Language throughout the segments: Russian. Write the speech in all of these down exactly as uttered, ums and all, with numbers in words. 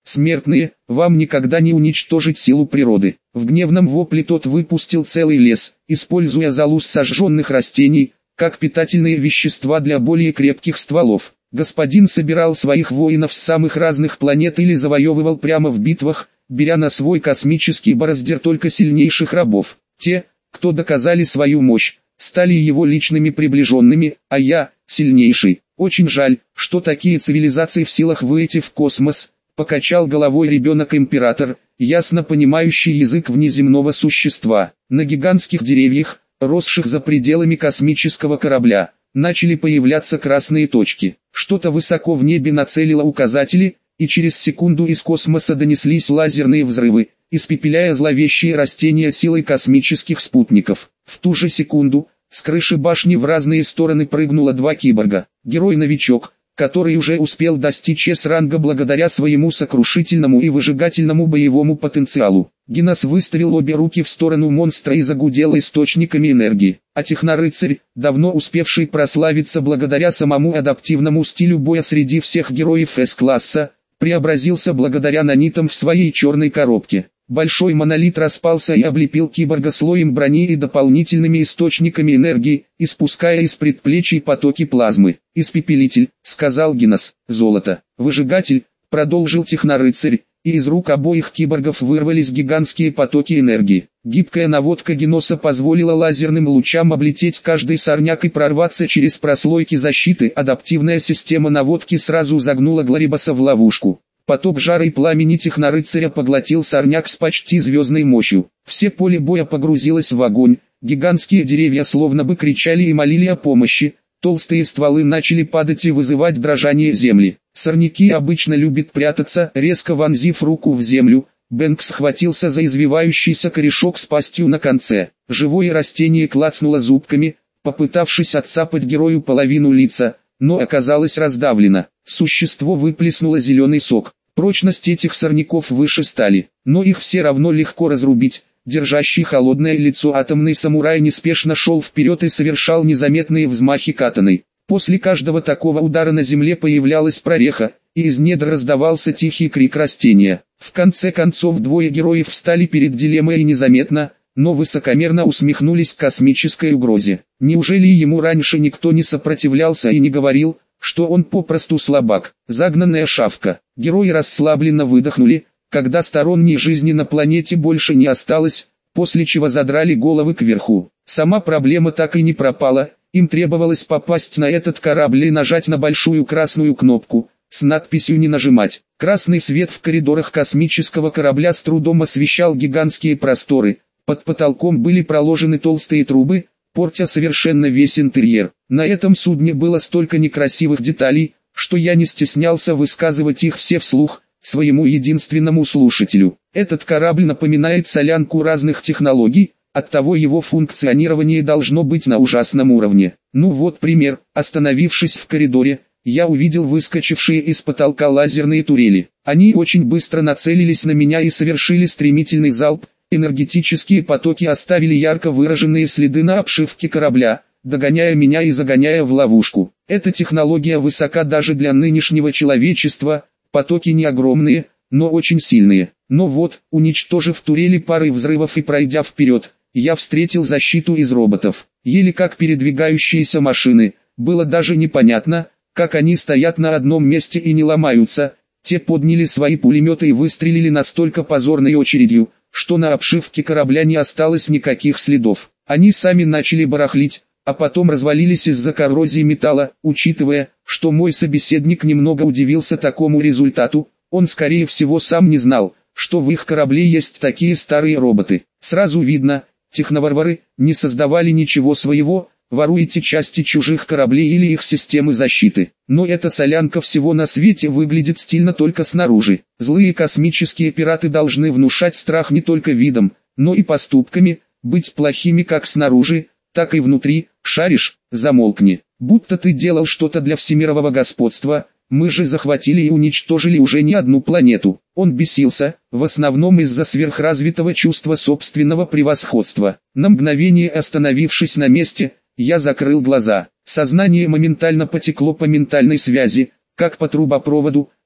смертные, вам никогда не уничтожить силу природы. В гневном вопле тот выпустил целый лес, используя золу сожженных растений, как питательные вещества для более крепких стволов. Господин собирал своих воинов с самых разных планет или завоевывал прямо в битвах, беря на свой космический бороздер только сильнейших рабов. Те, кто доказали свою мощь, стали его личными приближенными, а я, сильнейший. Очень жаль, что такие цивилизации в силах выйти в космос, покачал головой ребенок-император, ясно понимающий язык внеземного существа. На гигантских деревьях, росших за пределами космического корабля, начали появляться красные точки. Что-то высоко в небе нацелило указатели, и через секунду из космоса донеслись лазерные взрывы, испепеляя зловещие растения силой космических спутников. В ту же секунду, с крыши башни в разные стороны прыгнуло два киборга. Герой-новичок, который уже успел достичь С-ранга благодаря своему сокрушительному и выжигательному боевому потенциалу. Гинос выставил обе руки в сторону монстра и загудел источниками энергии. А технорыцарь, давно успевший прославиться благодаря самому адаптивному стилю боя среди всех героев С-класса, преобразился благодаря нанитам в своей черной коробке. Большой монолит распался и облепил киборга слоем брони и дополнительными источниками энергии, испуская из предплечий потоки плазмы. «Испепелитель», — сказал Гинос. «Золото». «Выжигатель», — продолжил технорыцарь, и из рук обоих киборгов вырвались гигантские потоки энергии. Гибкая наводка Гиноса позволила лазерным лучам облететь каждый сорняк и прорваться через прослойки защиты. Адаптивная система наводки сразу загнула Гларибаса в ловушку. Поток жара и пламени технорыцаря поглотил сорняк с почти звездной мощью. Все поле боя погрузилось в огонь, гигантские деревья словно бы кричали и молили о помощи, толстые стволы начали падать и вызывать дрожание земли. Сорняки обычно любят прятаться, резко вонзив руку в землю. Бэнкс схватился за извивающийся корешок с пастью на конце. Живое растение клацнуло зубками, попытавшись отцапать герою половину лица, но оказалось раздавлено. Существо выплеснуло зеленый сок. Прочность этих сорняков выше стали, но их все равно легко разрубить. Держащий холодное лицо атомный самурай неспешно шел вперед и совершал незаметные взмахи катаной. После каждого такого удара на земле появлялась прореха, и из недр раздавался тихий крик растения. В конце концов двое героев встали перед дилеммой и незаметно, но высокомерно усмехнулись к космической угрозе. Неужели ему раньше никто не сопротивлялся и не говорил, что он попросту слабак, загнанная шавка? Герои расслабленно выдохнули, когда сторонней жизни на планете больше не осталось, после чего задрали головы кверху. Сама проблема так и не пропала, им требовалось попасть на этот корабль и нажать на большую красную кнопку, с надписью «Не нажимать». Красный свет в коридорах космического корабля с трудом освещал гигантские просторы, под потолком были проложены толстые трубы, портя совершенно весь интерьер. На этом судне было столько некрасивых деталей, что я не стеснялся высказывать их все вслух, своему единственному слушателю. Этот корабль напоминает солянку разных технологий, оттого его функционирование должно быть на ужасном уровне. Ну вот пример. Остановившись в коридоре, я увидел выскочившие из потолка лазерные турели. Они очень быстро нацелились на меня и совершили стремительный залп. Энергетические потоки оставили ярко выраженные следы на обшивке корабля, догоняя меня и загоняя в ловушку. Эта технология высока даже для нынешнего человечества, потоки не огромные, но очень сильные. Но вот, уничтожив турели парой взрывов и пройдя вперед, я встретил защиту из роботов. Еле как передвигающиеся машины, было даже непонятно, как они стоят на одном месте и не ломаются. Те подняли свои пулеметы и выстрелили настолько позорной очередью, что на обшивке корабля не осталось никаких следов. Они сами начали барахлить, а потом развалились из-за коррозии металла. Учитывая, что мой собеседник немного удивился такому результату, он скорее всего сам не знал, что в их корабле есть такие старые роботы. Сразу видно, техноварвары не создавали ничего своего, воруете части чужих кораблей или их системы защиты. Но эта солянка всего на свете выглядит стильно только снаружи. Злые космические пираты должны внушать страх не только видом, но и поступками, быть плохими как снаружи, так и внутри. Шаришь, замолкни. Будто ты делал что-то для всемирового господства, мы же захватили и уничтожили уже не одну планету. Он бесился, в основном из-за сверхразвитого чувства собственного превосходства. На мгновение остановившись на месте, я закрыл глаза. Сознание моментально потекло по ментальной связи, как по трубопроводу,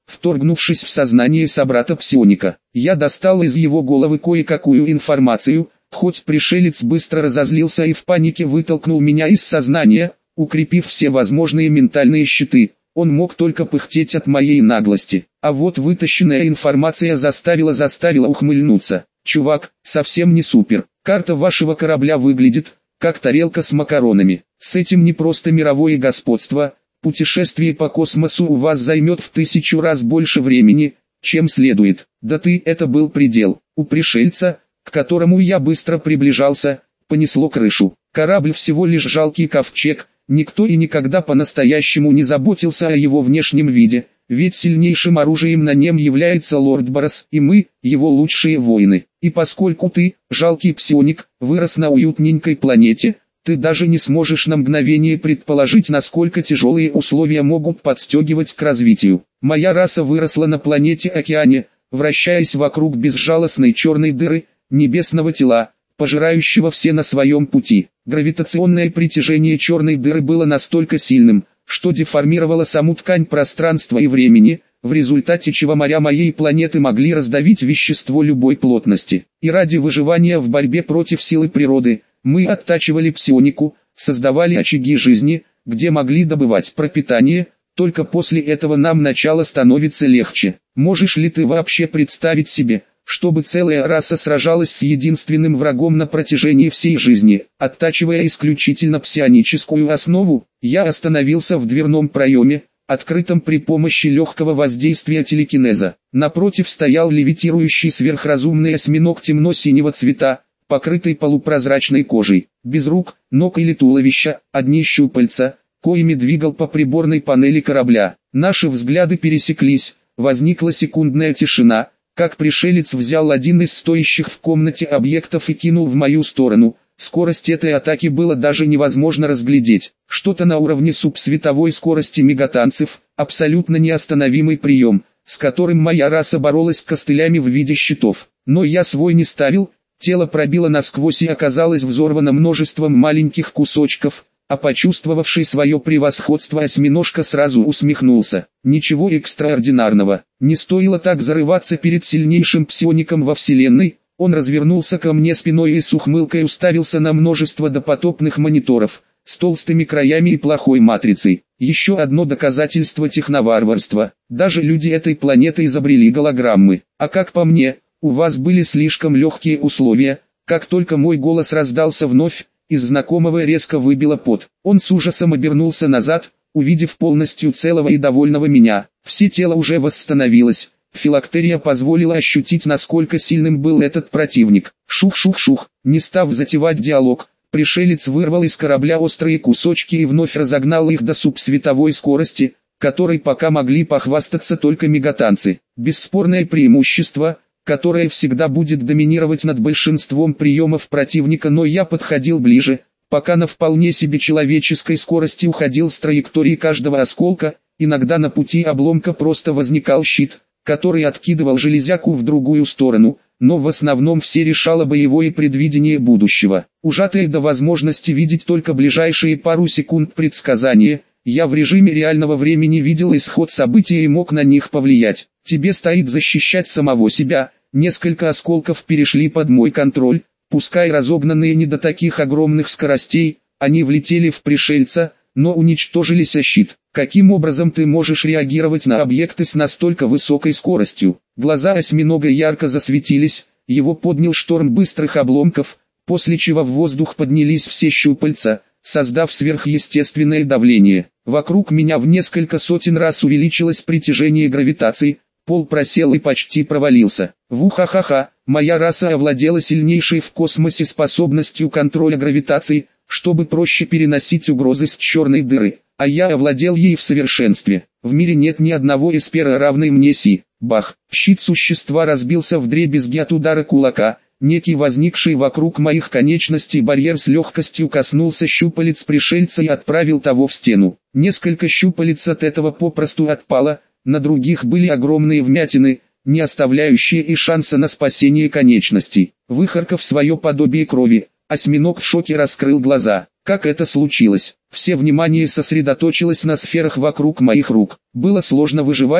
вторгнувшись в сознание собрата-псионика. Я достал из его головы кое-какую информацию, хоть пришелец быстро разозлился и в панике вытолкнул меня из сознания, укрепив все возможные ментальные щиты. Он мог только пыхтеть от моей наглости. А вот вытащенная информация заставила заставила ухмыльнуться. Чувак, совсем не супер. Карта вашего корабля выглядит, как тарелка с макаронами. С этим не просто мировое господство. Путешествие по космосу у вас займет в тысячу раз больше времени, чем следует. Да ты, это был предел. У пришельца, к которому я быстро приближался, понесло крышу. Корабль всего лишь жалкий ковчег. Никто и никогда по-настоящему не заботился о его внешнем виде, ведь сильнейшим оружием на нем является Лорд Барос, и мы, его лучшие воины. И поскольку ты, жалкий псионик, вырос на уютненькой планете, ты даже не сможешь на мгновение предположить, насколько тяжелые условия могут подстегивать к развитию. Моя раса выросла на планете-океане, вращаясь вокруг безжалостной черной дыры, небесного тела, пожирающего все на своем пути. Гравитационное притяжение черной дыры было настолько сильным, что деформировало саму ткань пространства и времени, в результате чего моря моей планеты могли раздавить вещество любой плотности. И ради выживания в борьбе против силы природы, мы оттачивали псионику, создавали очаги жизни, где могли добывать пропитание, только после этого нам начало становиться легче. Можешь ли ты вообще представить себе, чтобы целая раса сражалась с единственным врагом на протяжении всей жизни, оттачивая исключительно псионическую основу? Я остановился в дверном проеме, открытом при помощи легкого воздействия телекинеза. Напротив стоял левитирующий сверхразумный осьминог темно-синего цвета, покрытый полупрозрачной кожей, без рук, ног или туловища, одни щупальца, коими двигал по приборной панели корабля. Наши взгляды пересеклись, возникла секундная тишина, как пришелец взял один из стоящих в комнате объектов и кинул в мою сторону. Скорость этой атаки было даже невозможно разглядеть. Что-то на уровне субсветовой скорости мегатанцев, абсолютно неостановимый прием, с которым моя раса боролась костылями в виде щитов. Но я свой не ставил, тело пробило насквозь и оказалось взорвано множеством маленьких кусочков, а почувствовавший свое превосходство осьминожка сразу усмехнулся. Ничего экстраординарного, не стоило так зарываться перед сильнейшим псиоником во вселенной. Он развернулся ко мне спиной и с ухмылкой уставился на множество допотопных мониторов, с толстыми краями и плохой матрицей. Еще одно доказательство техноварварства. Даже люди этой планеты изобрели голограммы. А как по мне, у вас были слишком легкие условия. Как только мой голос раздался вновь, из знакомого резко выбило пот. Он с ужасом обернулся назад, увидев полностью целого и довольного меня. Все тело уже восстановилось. Филактерия позволила ощутить, насколько сильным был этот противник. Шух-шух-шух, не став затевать диалог, пришелец вырвал из корабля острые кусочки и вновь разогнал их до субсветовой скорости, которой пока могли похвастаться только мегатанцы. Бесспорное преимущество, которое всегда будет доминировать над большинством приемов противника, но я подходил ближе, пока на вполне себе человеческой скорости уходил с траектории каждого осколка, иногда на пути обломка просто возникал щит, который откидывал железяку в другую сторону, но в основном все решало боевое предвидение будущего. Ужатое до возможности видеть только ближайшие пару секунд предсказания, я в режиме реального времени видел исход событий и мог на них повлиять. Тебе стоит защищать самого себя. Несколько осколков перешли под мой контроль, пускай разогнанные не до таких огромных скоростей, они влетели в пришельца, но уничтожились о щит. Каким образом ты можешь реагировать на объекты с настолько высокой скоростью? Глаза осьминога ярко засветились, его поднял шторм быстрых обломков, после чего в воздух поднялись все щупальца, создав сверхъестественное давление. Вокруг меня в несколько сотен раз увеличилось притяжение гравитации, пол просел и почти провалился. Ву-ха-ха-ха, моя раса овладела сильнейшей в космосе способностью контроля гравитации, чтобы проще переносить угрозы с черной дыры, а я овладел ей в совершенстве. В мире нет ни одного эспера равной мне си. Бах! Щит существа разбился вдребезги от удара кулака. Некий возникший вокруг моих конечностей барьер с легкостью коснулся щупалец пришельца и отправил того в стену. Несколько щупалец от этого попросту отпало, на других были огромные вмятины, не оставляющие и шанса на спасение конечностей. Выхаркав свое подобие крови, осьминог в шоке раскрыл глаза. Как это случилось? Все внимание сосредоточилось на сферах вокруг моих рук. Было сложно выживать,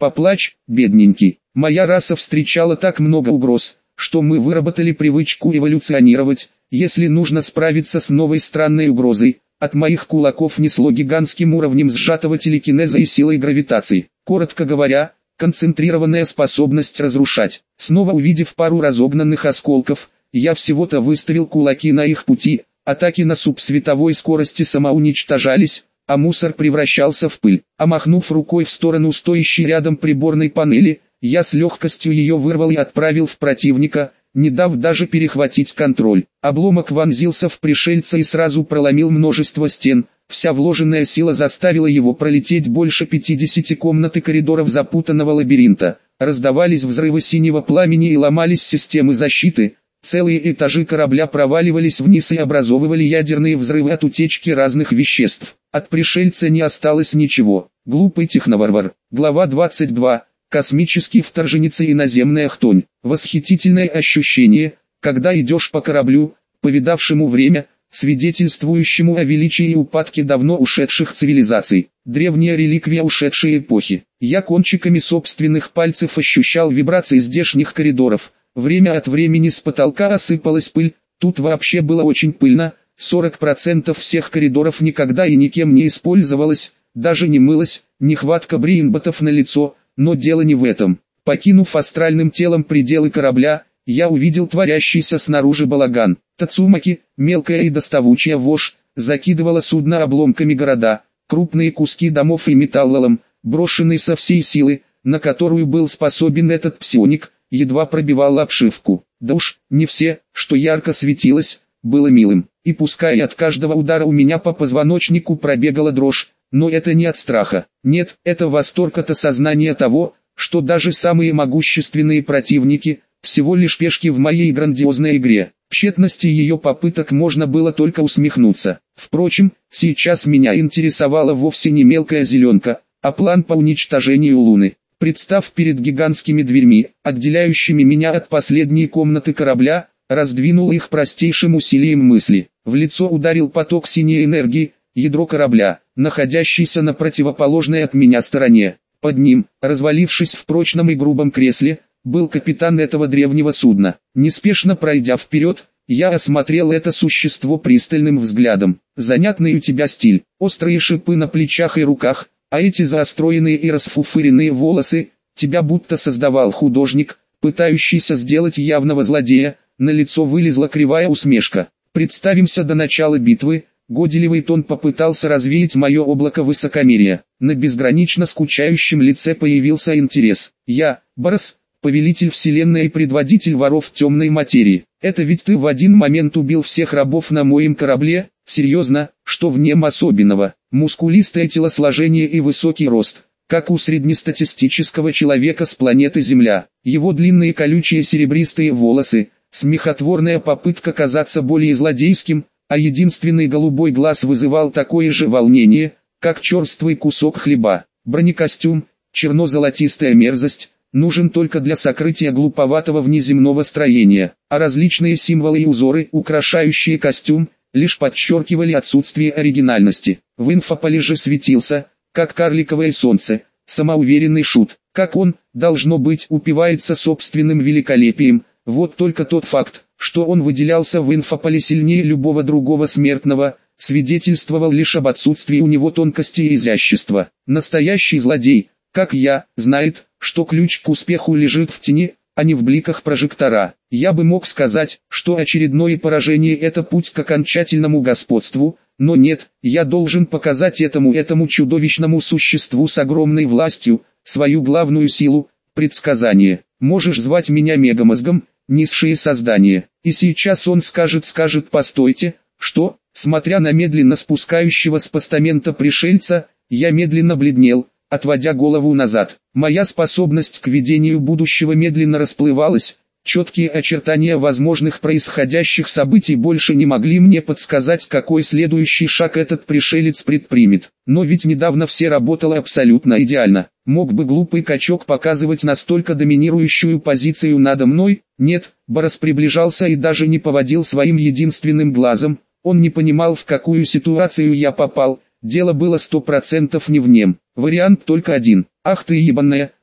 Поплачь, бедненький. Моя раса встречала так много угроз, что мы выработали привычку эволюционировать, если нужно справиться с новой странной угрозой. От моих кулаков несло гигантским уровнем сжатого телекинеза и силой гравитации. Коротко говоря, концентрированная способность разрушать. Снова увидев пару разогнанных осколков, я всего-то выставил кулаки на их пути, атаки на субсветовой скорости самоуничтожались, а мусор превращался в пыль. А махнув рукой в сторону стоящей рядом приборной панели, я с легкостью ее вырвал и отправил в противника, не дав даже перехватить контроль. Обломок вонзился в пришельца и сразу проломил множество стен. Вся вложенная сила заставила его пролететь больше пятидесяти комнат и коридоров запутанного лабиринта. Раздавались взрывы синего пламени и ломались системы защиты. Целые этажи корабля проваливались вниз и образовывали ядерные взрывы от утечки разных веществ. От пришельца не осталось ничего. Глупый техноварвар. Глава двадцать два. Космический вторженец и иноземная хтонь. Восхитительное ощущение, когда идешь по кораблю, повидавшему время, свидетельствующему о величии и упадке давно ушедших цивилизаций. Древняя реликвия ушедшей эпохи. Я кончиками собственных пальцев ощущал вибрации здешних коридоров. Время от времени с потолка осыпалась пыль, тут вообще было очень пыльно, сорок процентов всех коридоров никогда и никем не использовалось, даже не мылось, нехватка брейнботов на лицо, но дело не в этом. Покинув астральным телом пределы корабля, я увидел творящийся снаружи балаган. Тацумаки, мелкая и доставучая вошь, закидывала судно обломками города, крупные куски домов и металлолом, брошенный со всей силы, на которую был способен этот псионик, едва пробивал обшивку. Да уж, не все, что ярко светилось, было милым. И пускай от каждого удара у меня по позвоночнику пробегала дрожь, но это не от страха. Нет, это восторг от осознания того, что даже самые могущественные противники – всего лишь пешки в моей грандиозной игре. В тщетности ее попыток можно было только усмехнуться. Впрочем, сейчас меня интересовала вовсе не мелкая зеленка, а план по уничтожению Луны. Представ перед гигантскими дверьми, отделяющими меня от последней комнаты корабля, раздвинул их простейшим усилием мысли. В лицо ударил поток синей энергии, ядро корабля, находящийся на противоположной от меня стороне. Под ним, развалившись в прочном и грубом кресле, был капитан этого древнего судна. Неспешно пройдя вперед, я осмотрел это существо пристальным взглядом. Занятный у тебя стиль, острые шипы на плечах и руках, а эти заостроенные и расфуфыренные волосы, тебя будто создавал художник, пытающийся сделать явного злодея. На лицо вылезла кривая усмешка. Представимся до начала битвы. Годливый тон попытался развеять мое облако высокомерия. На безгранично скучающем лице появился интерес. Я, Барс, повелитель вселенной и предводитель воров темной материи. Это ведь ты в один момент убил всех рабов на моем корабле? Серьезно, что в нем особенного? Мускулистое телосложение и высокий рост, как у среднестатистического человека с планеты Земля. Его длинные колючие серебристые волосы, смехотворная попытка казаться более злодейским, а единственный голубой глаз вызывал такое же волнение, как черствый кусок хлеба. Бронекостюм, черно-золотистая мерзость, нужен только для сокрытия глуповатого внеземного строения, а различные символы и узоры, украшающие костюм, лишь подчеркивали отсутствие оригинальности. В инфополе же светился, как карликовое солнце, самоуверенный шут. Как он, должно быть, упивается собственным великолепием. Вот только тот факт, что он выделялся в инфополе сильнее любого другого смертного, свидетельствовал лишь об отсутствии у него тонкости и изящества. Настоящий злодей, как я, знает, что ключ к успеху лежит в тени, а не в бликах прожектора. Я бы мог сказать, что очередное поражение – это путь к окончательному господству, но нет, я должен показать этому этому чудовищному существу с огромной властью, свою главную силу – предсказание. Можешь звать меня Мегамозгом, низшие создания. И сейчас он скажет скажет постойте, что, смотря на медленно спускающего с постамента пришельца, я медленно бледнел, отводя голову назад. Моя способность к видению будущего медленно расплывалась, четкие очертания возможных происходящих событий больше не могли мне подсказать, какой следующий шаг этот пришелец предпримет. Но ведь недавно все работало абсолютно идеально. Мог бы глупый качок показывать настолько доминирующую позицию надо мной? Нет, Барс приближался и даже не поводил своим единственным глазом. Он не понимал, в какую ситуацию я попал. Дело было сто процентов не в нем. Вариант только один. Ах ты ебаная,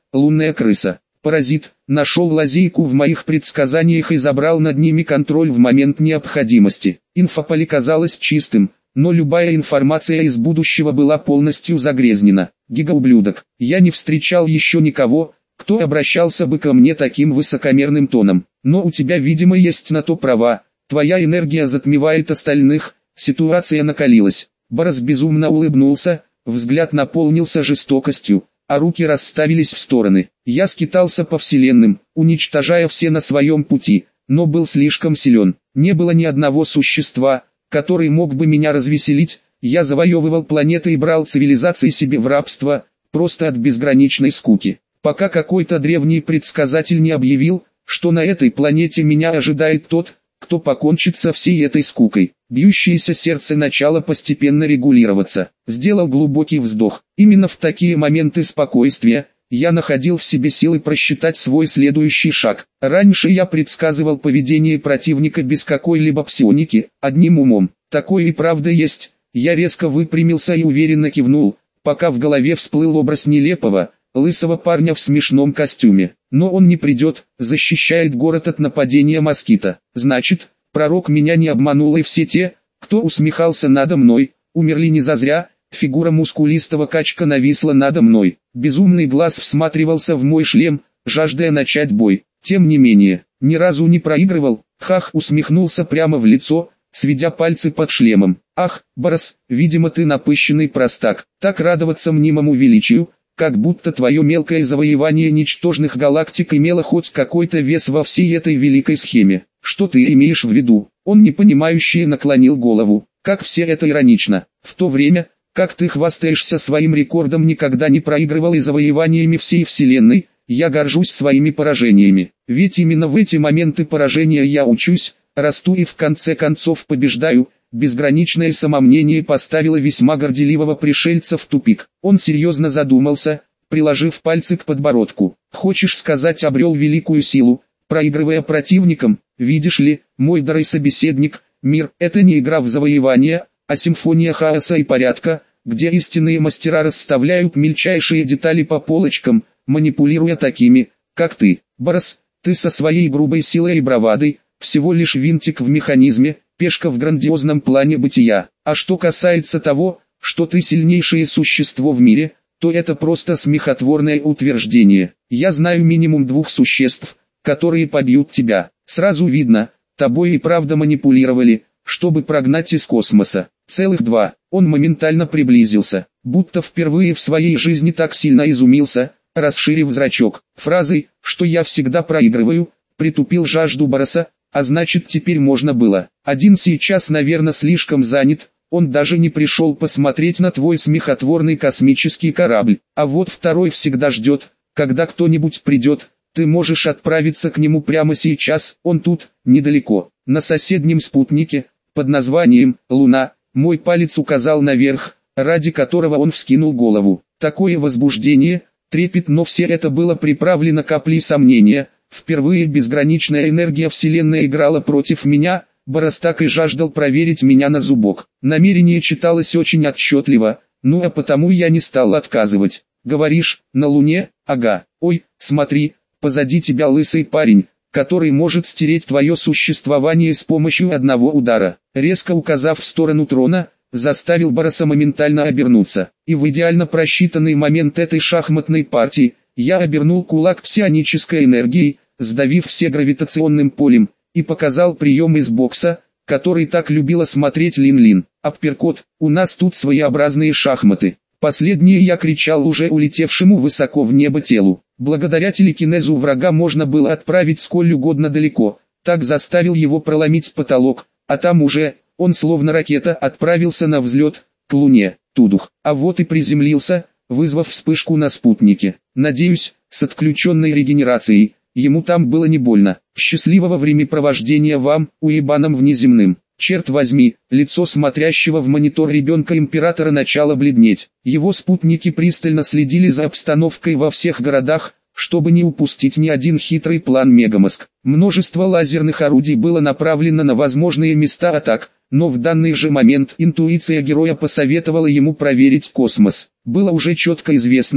лунная крыса. Паразит, нашел лазейку в моих предсказаниях и забрал над ними контроль в момент необходимости. Инфополе казалось чистым, но любая информация из будущего была полностью загрязнена. Гигаублюдок, я не встречал еще никого, кто обращался бы ко мне таким высокомерным тоном. Но у тебя, видимо, есть на то права, твоя энергия затмевает остальных, ситуация накалилась. Борос безумно улыбнулся, взгляд наполнился жестокостью, а руки расставились в стороны. Я скитался по вселенным, уничтожая все на своем пути, но был слишком силен. Не было ни одного существа, который мог бы меня развеселить. Я завоевывал планеты и брал цивилизации себе в рабство, просто от безграничной скуки. Пока какой-то древний предсказатель не объявил, что на этой планете меня ожидает тот, кто покончит со всей этой скукой. Бьющееся сердце начало постепенно регулироваться. Сделал глубокий вздох. Именно в такие моменты спокойствия я находил в себе силы просчитать свой следующий шаг. Раньше я предсказывал поведение противника без какой-либо псионики, одним умом. Такое и правда есть. Я резко выпрямился и уверенно кивнул, пока в голове всплыл образ нелепого, лысого парня в смешном костюме. Но он не придет, защищает город от нападения москита. Значит, пророк меня не обманул, и все те, кто усмехался надо мной, умерли не зазря. Фигура мускулистого качка нависла надо мной. Безумный глаз всматривался в мой шлем, жаждая начать бой. Тем не менее, ни разу не проигрывал. Хах усмехнулся прямо в лицо, сведя пальцы под шлемом. Ах, Борос, видимо ты напыщенный простак. Так радоваться мнимому величию, как будто твое мелкое завоевание ничтожных галактик имело хоть какой-то вес во всей этой великой схеме. Что ты имеешь в виду? Он непонимающе наклонил голову. Как все это иронично. В то время, как ты хвастаешься своим рекордом, никогда не проигрывал и завоеваниями всей вселенной, я горжусь своими поражениями. Ведь именно в эти моменты поражения я учусь, расту и в конце концов побеждаю. Безграничное самомнение поставило весьма горделивого пришельца в тупик. Он серьезно задумался, приложив пальцы к подбородку. Хочешь сказать, обрел великую силу, проигрывая противникам? Видишь ли, мой дорогой собеседник, мир – это не игра в завоевание, а симфония хаоса и порядка, где истинные мастера расставляют мельчайшие детали по полочкам, манипулируя такими, как ты. Борос, ты со своей грубой силой и бравадой, всего лишь винтик в механизме, пешка в грандиозном плане бытия. А что касается того, что ты сильнейшее существо в мире, то это просто смехотворное утверждение. Я знаю минимум двух существ, которые побьют тебя. Сразу видно, тобой и правда манипулировали, чтобы прогнать из космоса. Целых два. Он моментально приблизился, будто впервые в своей жизни так сильно изумился, расширив зрачок. Фразой, что я всегда проигрываю, притупил жажду Бороса, а значит теперь можно было. Один сейчас, наверное, слишком занят, он даже не пришел посмотреть на твой смехотворный космический корабль. А вот второй всегда ждет, когда кто-нибудь придет. Ты можешь отправиться к нему прямо сейчас, он тут, недалеко, на соседнем спутнике, под названием «Луна». Мой палец указал наверх, ради которого он вскинул голову. Такое возбуждение, трепет, но все это было приправлено каплей сомнения. Впервые безграничная энергия вселенной играла против меня. Борос так и жаждал проверить меня на зубок. Намерение читалось очень отчетливо, ну а потому я не стал отказывать. Говоришь, на Луне? Ага. Ой, смотри, позади тебя лысый парень, который может стереть твое существование с помощью одного удара. Резко указав в сторону трона, заставил Бороса моментально обернуться. И в идеально просчитанный момент этой шахматной партии, я обернул кулак псионической энергией, сдавив все гравитационным полем, и показал прием из бокса, который так любила смотреть Лин-Лин. Апперкот, у нас тут своеобразные шахматы. Последнее я кричал уже улетевшему высоко в небо телу. Благодаря телекинезу врага можно было отправить сколь угодно далеко, так заставил его проломить потолок, а там уже, он словно ракета отправился на взлет, к Луне, тудух. А вот и приземлился, вызвав вспышку на спутнике. Надеюсь, с отключенной регенерацией, ему там было не больно. Счастливого времяпровождения вам, уебанам внеземным. Черт возьми, лицо смотрящего в монитор ребенка императора начало бледнеть. Его спутники пристально следили за обстановкой во всех городах, чтобы не упустить ни один хитрый план Мегамозг. Множество лазерных орудий было направлено на возможные места атак, но в данный же момент интуиция героя посоветовала ему проверить космос. Было уже четко известно,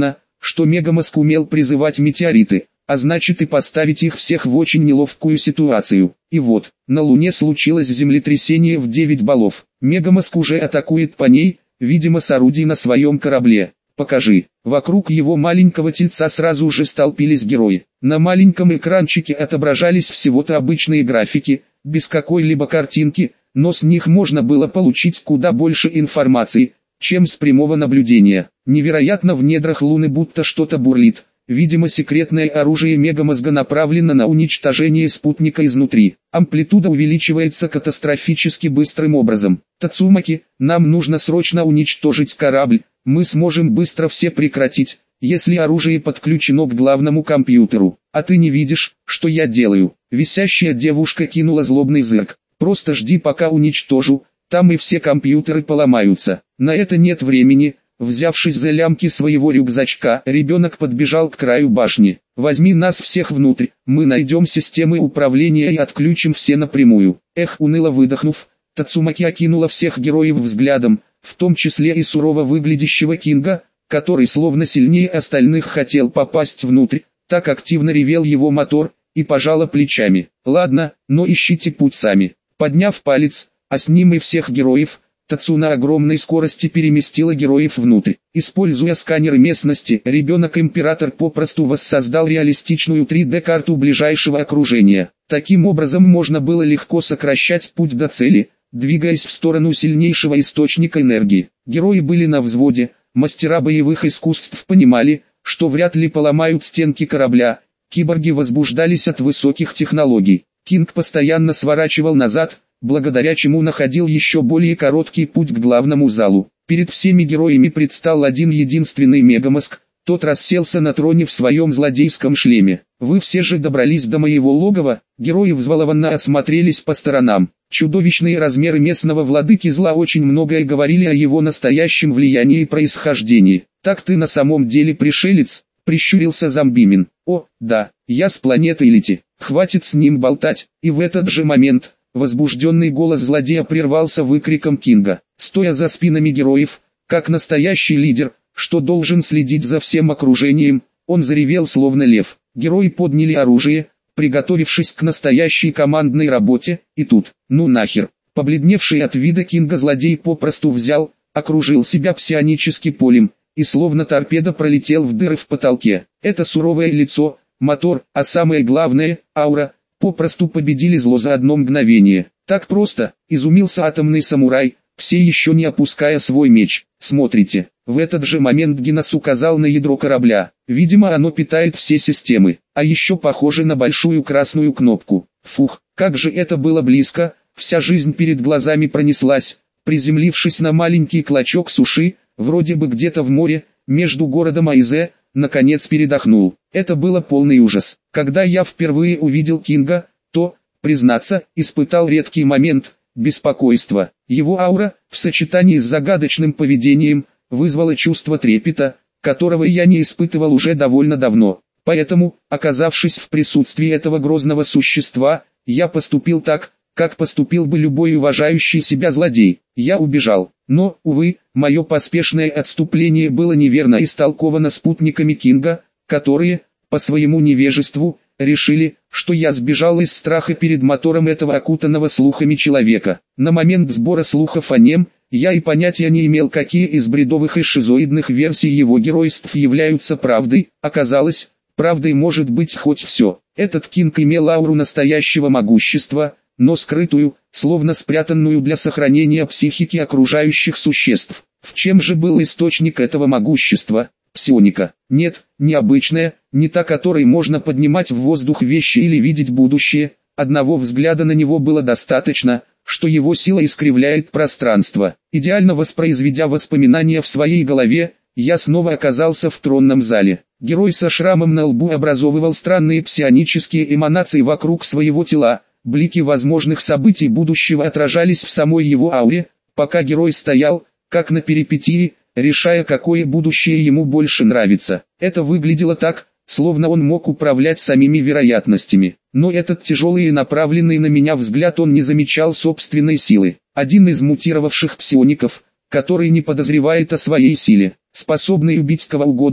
что Мегамозг умел призывать метеориты, а значит и поставить их всех в очень неловкую ситуацию. И вот, на Луне случилось землетрясение в девять баллов. Мегамозг уже атакует по ней, видимо с орудий на своем корабле. Покажи. Вокруг его маленького тельца сразу же столпились герои. На маленьком экранчике отображались всего-то обычные графики, без какой-либо картинки, но с них можно было получить куда больше информации, чем с прямого наблюдения. Невероятно, в недрах Луны будто что-то бурлит. Видимо, секретное оружие Мегамозга направлено на уничтожение спутника изнутри. Амплитуда увеличивается катастрофически быстрым образом. Тацумаки, нам нужно срочно уничтожить корабль, мы сможем быстро все прекратить, если оружие подключено к главному компьютеру. А ты не видишь, что я делаю? Висящая девушка кинула злобный зырк. Просто жди, пока уничтожу, там и все компьютеры поломаются. На это нет времени. Взявшись за лямки своего рюкзачка, ребенок подбежал к краю башни. «Возьми нас всех внутрь, мы найдем системы управления и отключим все напрямую». Эх, уныло выдохнув, Тацумаки окинула всех героев взглядом, в том числе и сурово выглядящего Кинга, который словно сильнее остальных хотел попасть внутрь, так активно ревел его мотор, и пожала плечами. «Ладно, но ищите путь сами». Подняв палец, а с ним и всех героев, Тацу на огромной скорости переместила героев внутрь. Используя сканеры местности, ребенок-император попросту воссоздал реалистичную три дэ карту ближайшего окружения. Таким образом можно было легко сокращать путь до цели, двигаясь в сторону сильнейшего источника энергии. Герои были на взводе, мастера боевых искусств понимали, что вряд ли поломают стенки корабля, киборги возбуждались от высоких технологий. Кинг постоянно сворачивал назад, благодаря чему находил еще более короткий путь к главному залу. Перед всеми героями предстал один единственный Мегамозг, тот расселся на троне в своем злодейском шлеме. «Вы все же добрались до моего логова?» Герои взволнованно осмотрелись по сторонам. Чудовищные размеры местного владыки зла очень многое говорили о его настоящем влиянии и происхождении. «Так ты на самом деле пришелец?» — прищурился Замбимин. «О, да, я с планеты Лити. Хватит с ним болтать». И в этот же момент возбужденный голос злодея прервался выкриком Кинга. Стоя за спинами героев, как настоящий лидер, что должен следить за всем окружением, он заревел словно лев. Герои подняли оружие, приготовившись к настоящей командной работе, и тут, ну нахер, побледневший от вида Кинга злодей попросту взял, окружил себя псионическим полем, и словно торпеда пролетел в дыры в потолке. Это суровое лицо, мотор, а самое главное, аура, попросту победили зло за одно мгновение. Так просто, изумился атомный самурай, все еще не опуская свой меч. Смотрите, в этот же момент Гинас указал на ядро корабля. Видимо, оно питает все системы, а еще похоже на большую красную кнопку. Фух, как же это было близко, вся жизнь перед глазами пронеслась. Приземлившись на маленький клочок суши, вроде бы где-то в море, между городом Айзе, наконец передохнул. Это было полный ужас. Когда я впервые увидел Кинга, то, признаться, испытал редкий момент беспокойства. Его аура, в сочетании с загадочным поведением, вызвала чувство трепета, которого я не испытывал уже довольно давно. Поэтому, оказавшись в присутствии этого грозного существа, я поступил так, как поступил бы любой уважающий себя злодей. Я убежал. Но, увы, мое поспешное отступление было неверно истолковано спутниками Кинга, которые, по своему невежеству, решили, что я сбежал из страха перед мотором этого окутанного слухами человека. На момент сбора слухов о нем, я и понятия не имел, какие из бредовых и шизоидных версий его геройств являются правдой. Оказалось, правдой может быть хоть все. Этот Кинг имел ауру настоящего могущества, но скрытую, словно спрятанную для сохранения психики окружающих существ. В чем же был источник этого могущества? Псионика. Нет, не обычная, не та, которой можно поднимать в воздух вещи или видеть будущее. Одного взгляда на него было достаточно, что его сила искривляет пространство. Идеально воспроизведя воспоминания в своей голове, я снова оказался в тронном зале. Герой со шрамом на лбу образовывал странные псионические эманации вокруг своего тела. Блики возможных событий будущего отражались в самой его ауре, пока герой стоял, как на перипетии, решая, какое будущее ему больше нравится. Это выглядело так, словно он мог управлять самими вероятностями. Но этот тяжелый и направленный на меня взгляд, он не замечал собственной силы. Один из мутировавших псиоников, который не подозревает о своей силе, способный убить кого угодно,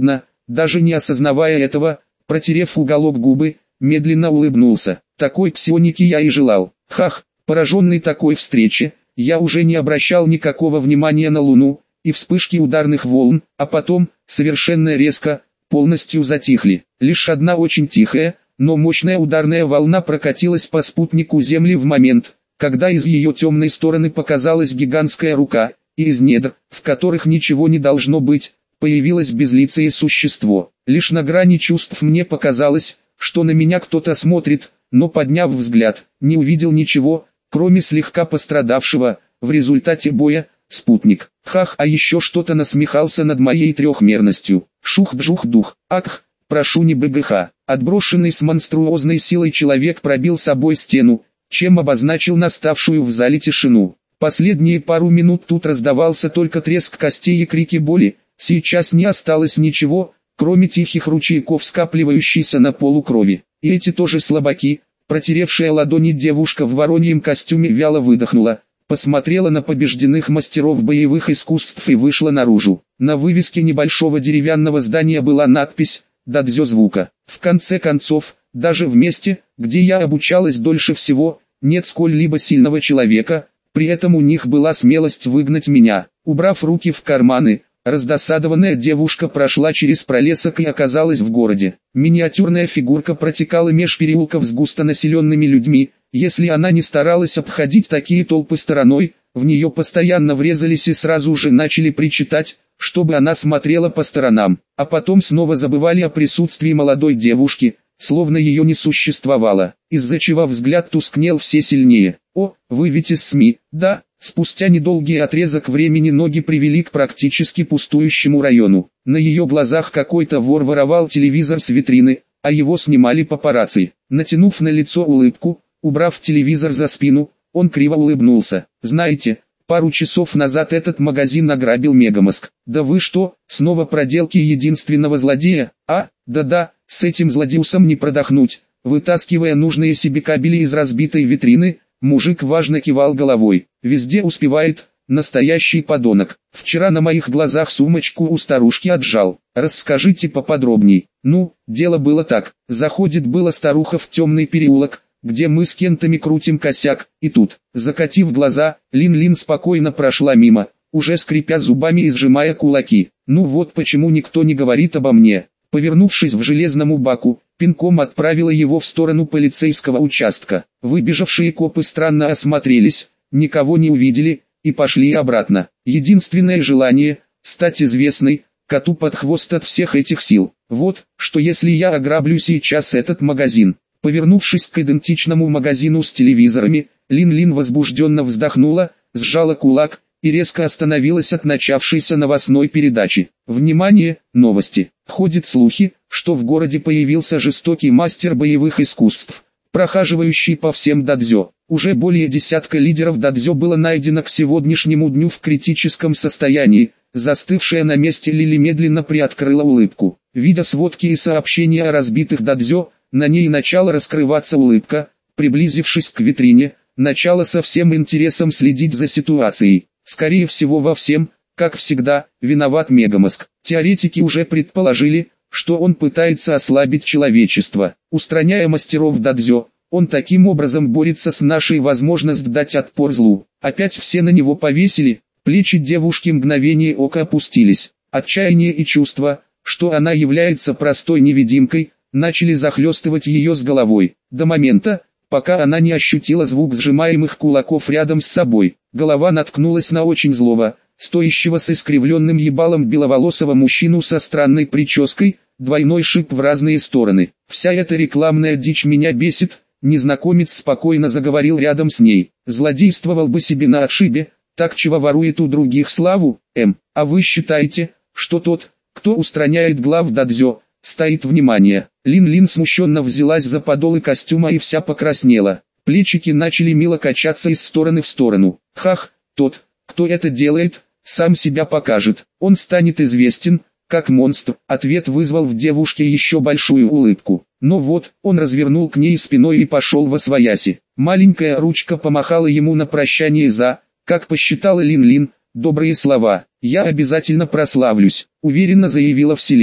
даже не осознавая этого, протерев уголок губы, медленно улыбнулся. Такой псионики я и желал. Хах, пораженный такой встрече, я уже не обращал никакого внимания на Луну и вспышки ударных волн, а потом, совершенно резко, полностью затихли. Лишь одна очень тихая, но мощная ударная волна прокатилась по спутнику Земли в момент, когда из ее темной стороны показалась гигантская рука, и из недр, в которых ничего не должно быть, появилось безлицее существо. Лишь на грани чувств мне показалось, что на меня кто-то смотрит, но подняв взгляд, не увидел ничего, кроме слегка пострадавшего, в результате боя, спутник. Хах, а еще что-то насмехался над моей трехмерностью. Шух-бжух-дух, ах, прошу не БГХ. Отброшенный с монструозной силой человек пробил собой стену, чем обозначил наставшую в зале тишину. Последние пару минут тут раздавался только треск костей и крики боли, сейчас не осталось ничего, кроме тихих ручейков скапливающейся на полу крови. И эти тоже слабаки. Протеревшая ладони девушка в вороньем костюме вяло выдохнула, посмотрела на побежденных мастеров боевых искусств и вышла наружу. На вывеске небольшого деревянного здания была надпись «Дадзё звука». В конце концов, даже в месте, где я обучалась дольше всего, нет сколь-либо сильного человека, при этом у них была смелость выгнать меня. Убрав руки в карманы, раздосадованная девушка прошла через пролесок и оказалась в городе. Миниатюрная фигурка протекала меж переулков с густонаселенными людьми. Если она не старалась обходить такие толпы стороной, в нее постоянно врезались и сразу же начали причитать, чтобы она смотрела по сторонам, а потом снова забывали о присутствии молодой девушки, словно ее не существовало, из-за чего взгляд тускнел все сильнее. «О, вы ведь из СМИ, да?» Спустя недолгий отрезок времени ноги привели к практически пустующему району. На ее глазах какой-то вор воровал телевизор с витрины, а его снимали папарацци. Натянув на лицо улыбку, убрав телевизор за спину, он криво улыбнулся. «Знаете, пару часов назад этот магазин ограбил Мегамозг». «Да вы что, снова проделки единственного злодея?» «А, да-да, с этим злодеусом не продохнуть». Вытаскивая нужные себе кабели из разбитой витрины, мужик важно кивал головой. «Везде успевает, настоящий подонок. Вчера на моих глазах сумочку у старушки отжал. Расскажите поподробней». «Ну, дело было так. Заходит была старуха в темный переулок, где мы с кентами крутим косяк, и тут, закатив глаза, Лин-Лин спокойно прошла мимо, уже скрипя зубами и сжимая кулаки. Ну вот почему никто не говорит обо мне». Повернувшись в железному баку, пинком отправила его в сторону полицейского участка. Выбежавшие копы странно осмотрелись, никого не увидели, и пошли обратно. Единственное желание – стать известной, коту под хвост от всех этих сил. Вот, что если я ограблю сейчас этот магазин. Повернувшись к идентичному магазину с телевизорами, Лин-Лин возбужденно вздохнула, сжала кулак и резко остановилась от начавшейся новостной передачи. Внимание, новости. Ходят слухи, что в городе появился жестокий мастер боевых искусств, прохаживающий по всем дадзё. Уже более десятка лидеров дадзё было найдено к сегодняшнему дню в критическом состоянии. Застывшая на месте Лили медленно приоткрыла улыбку. Видя сводки и сообщения о разбитых дадзё, на ней начала раскрываться улыбка. Приблизившись к витрине, начала со всем интересом следить за ситуацией. Скорее всего во всем, как всегда, виноват Мегамозг. Теоретики уже предположили, что он пытается ослабить человечество. Устраняя мастеров дадзё, он таким образом борется с нашей возможностью дать отпор злу. Опять все на него повесили, плечи девушки мгновение ока опустились. Отчаяние и чувство, что она является простой невидимкой, начали захлестывать ее с головой. До момента, пока она не ощутила звук сжимаемых кулаков рядом с собой. Голова наткнулась на очень злого, стоящего с искривленным ебалом беловолосого мужчину со странной прической, двойной шип в разные стороны. «Вся эта рекламная дичь меня бесит», незнакомец спокойно заговорил рядом с ней. «Злодействовал бы себе на отшибе, так чего ворует у других славу, М. А вы считаете, что тот, кто устраняет глав дадзё, стоит внимание?» Лин-Лин смущенно взялась за подолы костюма и вся покраснела. Плечики начали мило качаться из стороны в сторону. «Хах, тот, кто это делает, сам себя покажет. Он станет известен, как монстр». Ответ вызвал в девушке еще большую улыбку. Но вот, он развернул к ней спиной и пошел восвояси. Маленькая ручка помахала ему на прощание за, как посчитала Лин-Лин, добрые слова. «Я обязательно прославлюсь», уверенно заявила Вселенной.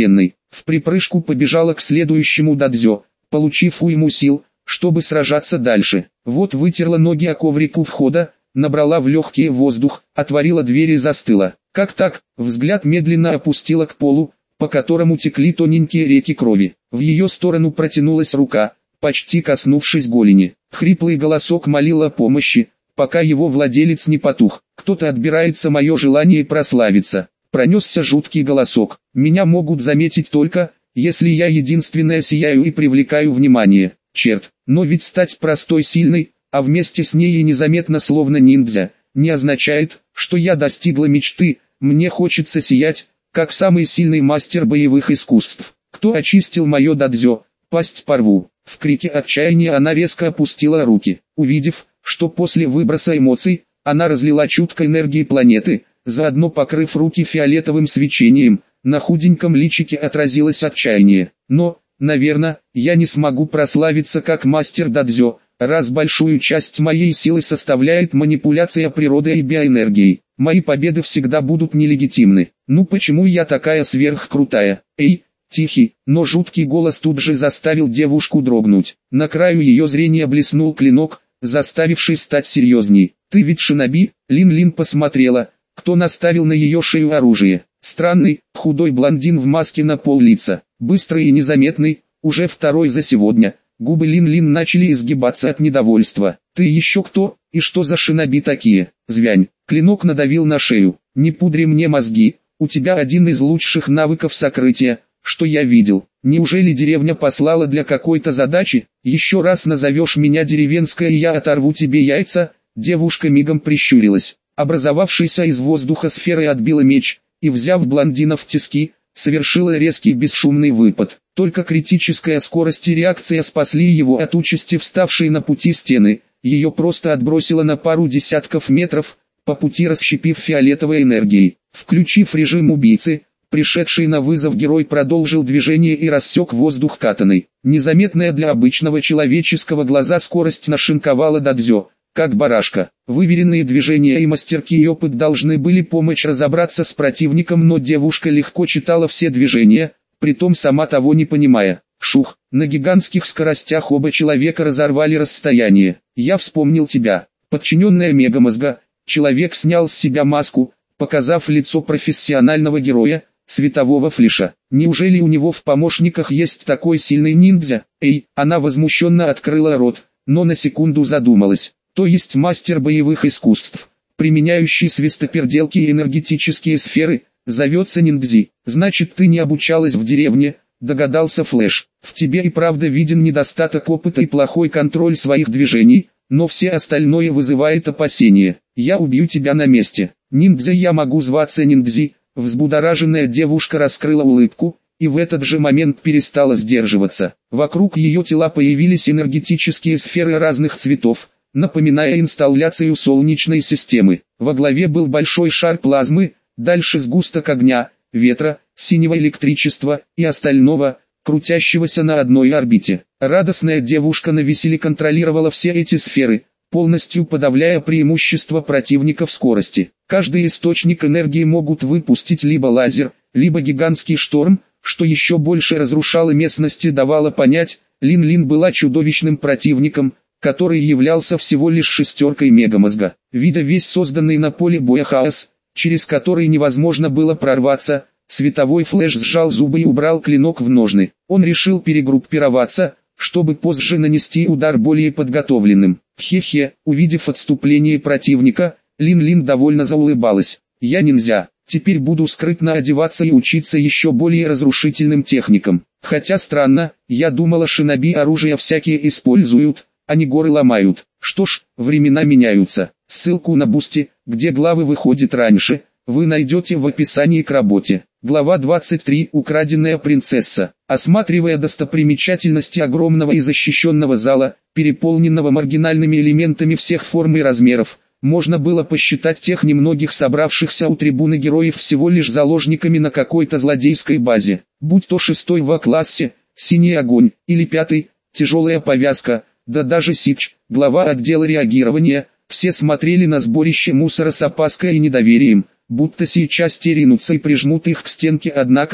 в припрыжку побежала к следующему дадзё, получив уйму сил, чтобы сражаться дальше. Вот вытерла ноги о коврик у входа, набрала в легкие воздух, отворила дверь и застыла. Как так? Взгляд медленно опустила к полу, по которому текли тоненькие реки крови. В ее сторону протянулась рука, почти коснувшись голени. Хриплый голосок молил о помощи, пока его владелец не потух. Кто-то отбирается мое желание прославиться. Пронесся жуткий голосок. Меня могут заметить только, если я единственная сияю и привлекаю внимание. Черт, но ведь стать простой сильной, а вместе с ней и незаметно словно ниндзя, не означает, что я достигла мечты. Мне хочется сиять, как самый сильный мастер боевых искусств. Кто очистил мое дадзё? Пасть порву. В крике отчаяния она резко опустила руки. Увидев, что после выброса эмоций, она разлила чутко энергии планеты, заодно покрыв руки фиолетовым свечением, на худеньком личике отразилось отчаяние. Но, наверное, я не смогу прославиться как мастер дадзё, раз большую часть моей силы составляет манипуляция природой и биоэнергией. Мои победы всегда будут нелегитимны. Ну почему я такая сверхкрутая? Эй, тихий, но жуткий голос тут же заставил девушку дрогнуть. На краю ее зрения блеснул клинок, заставивший стать серьезней. Ты ведь шиноби? Лин-Лин посмотрела, кто наставил на ее шею оружие. Странный, худой блондин в маске на пол лица, быстрый и незаметный, уже второй за сегодня. Губы Лин-Лин начали изгибаться от недовольства. «Ты еще кто? И что за шиноби такие?» Звянь. Клинок надавил на шею. «Не пудри мне мозги, у тебя один из лучших навыков сокрытия, что я видел. Неужели деревня послала для какой-то задачи? Еще раз назовешь меня деревенской и я оторву тебе яйца?» Девушка мигом прищурилась. Образовавшаяся из воздуха сферой отбила меч, и, взяв блондина в тиски, совершила резкий бесшумный выпад. Только критическая скорость и реакция спасли его от участи вставшей на пути стены. Ее просто отбросило на пару десятков метров, по пути расщепив фиолетовой энергией. Включив режим убийцы, пришедший на вызов герой продолжил движение и рассек воздух катаной. Незаметная для обычного человеческого глаза скорость нашинковала дадзё, как барашка. Выверенные движения и мастерский опыт должны были помочь разобраться с противником, но девушка легко читала все движения, притом сама того не понимая. Шух, на гигантских скоростях оба человека разорвали расстояние. Я вспомнил тебя. Подчиненная мегамозга, человек снял с себя маску, показав лицо профессионального героя, светового флиша. Неужели у него в помощниках есть такой сильный ниндзя? Эй, она возмущенно открыла рот, но на секунду задумалась. То есть мастер боевых искусств, применяющий свистоперделки и энергетические сферы, зовется ниндзи. Значит, ты не обучалась в деревне, догадался Флэш. В тебе и правда виден недостаток опыта и плохой контроль своих движений, но все остальное вызывает опасения. Я убью тебя на месте. Ниндзя я могу зваться ниндзи. Взбудораженная девушка раскрыла улыбку, и в этот же момент перестала сдерживаться. Вокруг ее тела появились энергетические сферы разных цветов, напоминая инсталляцию солнечной системы. Во главе был большой шар плазмы, дальше сгусток огня, ветра, синего электричества и остального, крутящегося на одной орбите. Радостная девушка навеселе контролировала все эти сферы, полностью подавляя преимущество противника в скорости. Каждый источник энергии могут выпустить либо лазер, либо гигантский шторм, что еще больше разрушало местность и давало понять, Лин-Лин была чудовищным противником, который являлся всего лишь шестеркой мегамозга. Видя весь созданный на поле боя хаос, через который невозможно было прорваться, световой Флэш сжал зубы и убрал клинок в ножны. Он решил перегруппироваться, чтобы позже нанести удар более подготовленным. Хе-хе, увидев отступление противника, Лин-Лин довольно заулыбалась. Я ниндзя, теперь буду скрытно одеваться и учиться еще более разрушительным техникам. Хотя странно, я думала, шиноби оружия всякие используют, они горы ломают. Что ж, времена меняются. Ссылку на Бусти, где главы выходят раньше, вы найдете в описании к работе. Глава двадцать три. Украденная принцесса. Осматривая достопримечательности огромного и защищенного зала, переполненного маргинальными элементами всех форм и размеров, можно было посчитать тех немногих собравшихся у трибуны героев всего лишь заложниками на какой-то злодейской базе. Будь то шестой в классе, синий огонь, или пятый, тяжелая повязка, да даже Сич, глава отдела реагирования, все смотрели на сборище мусора с опаской и недоверием, будто сейчас те ринутся и прижмут их к стенке. Однако,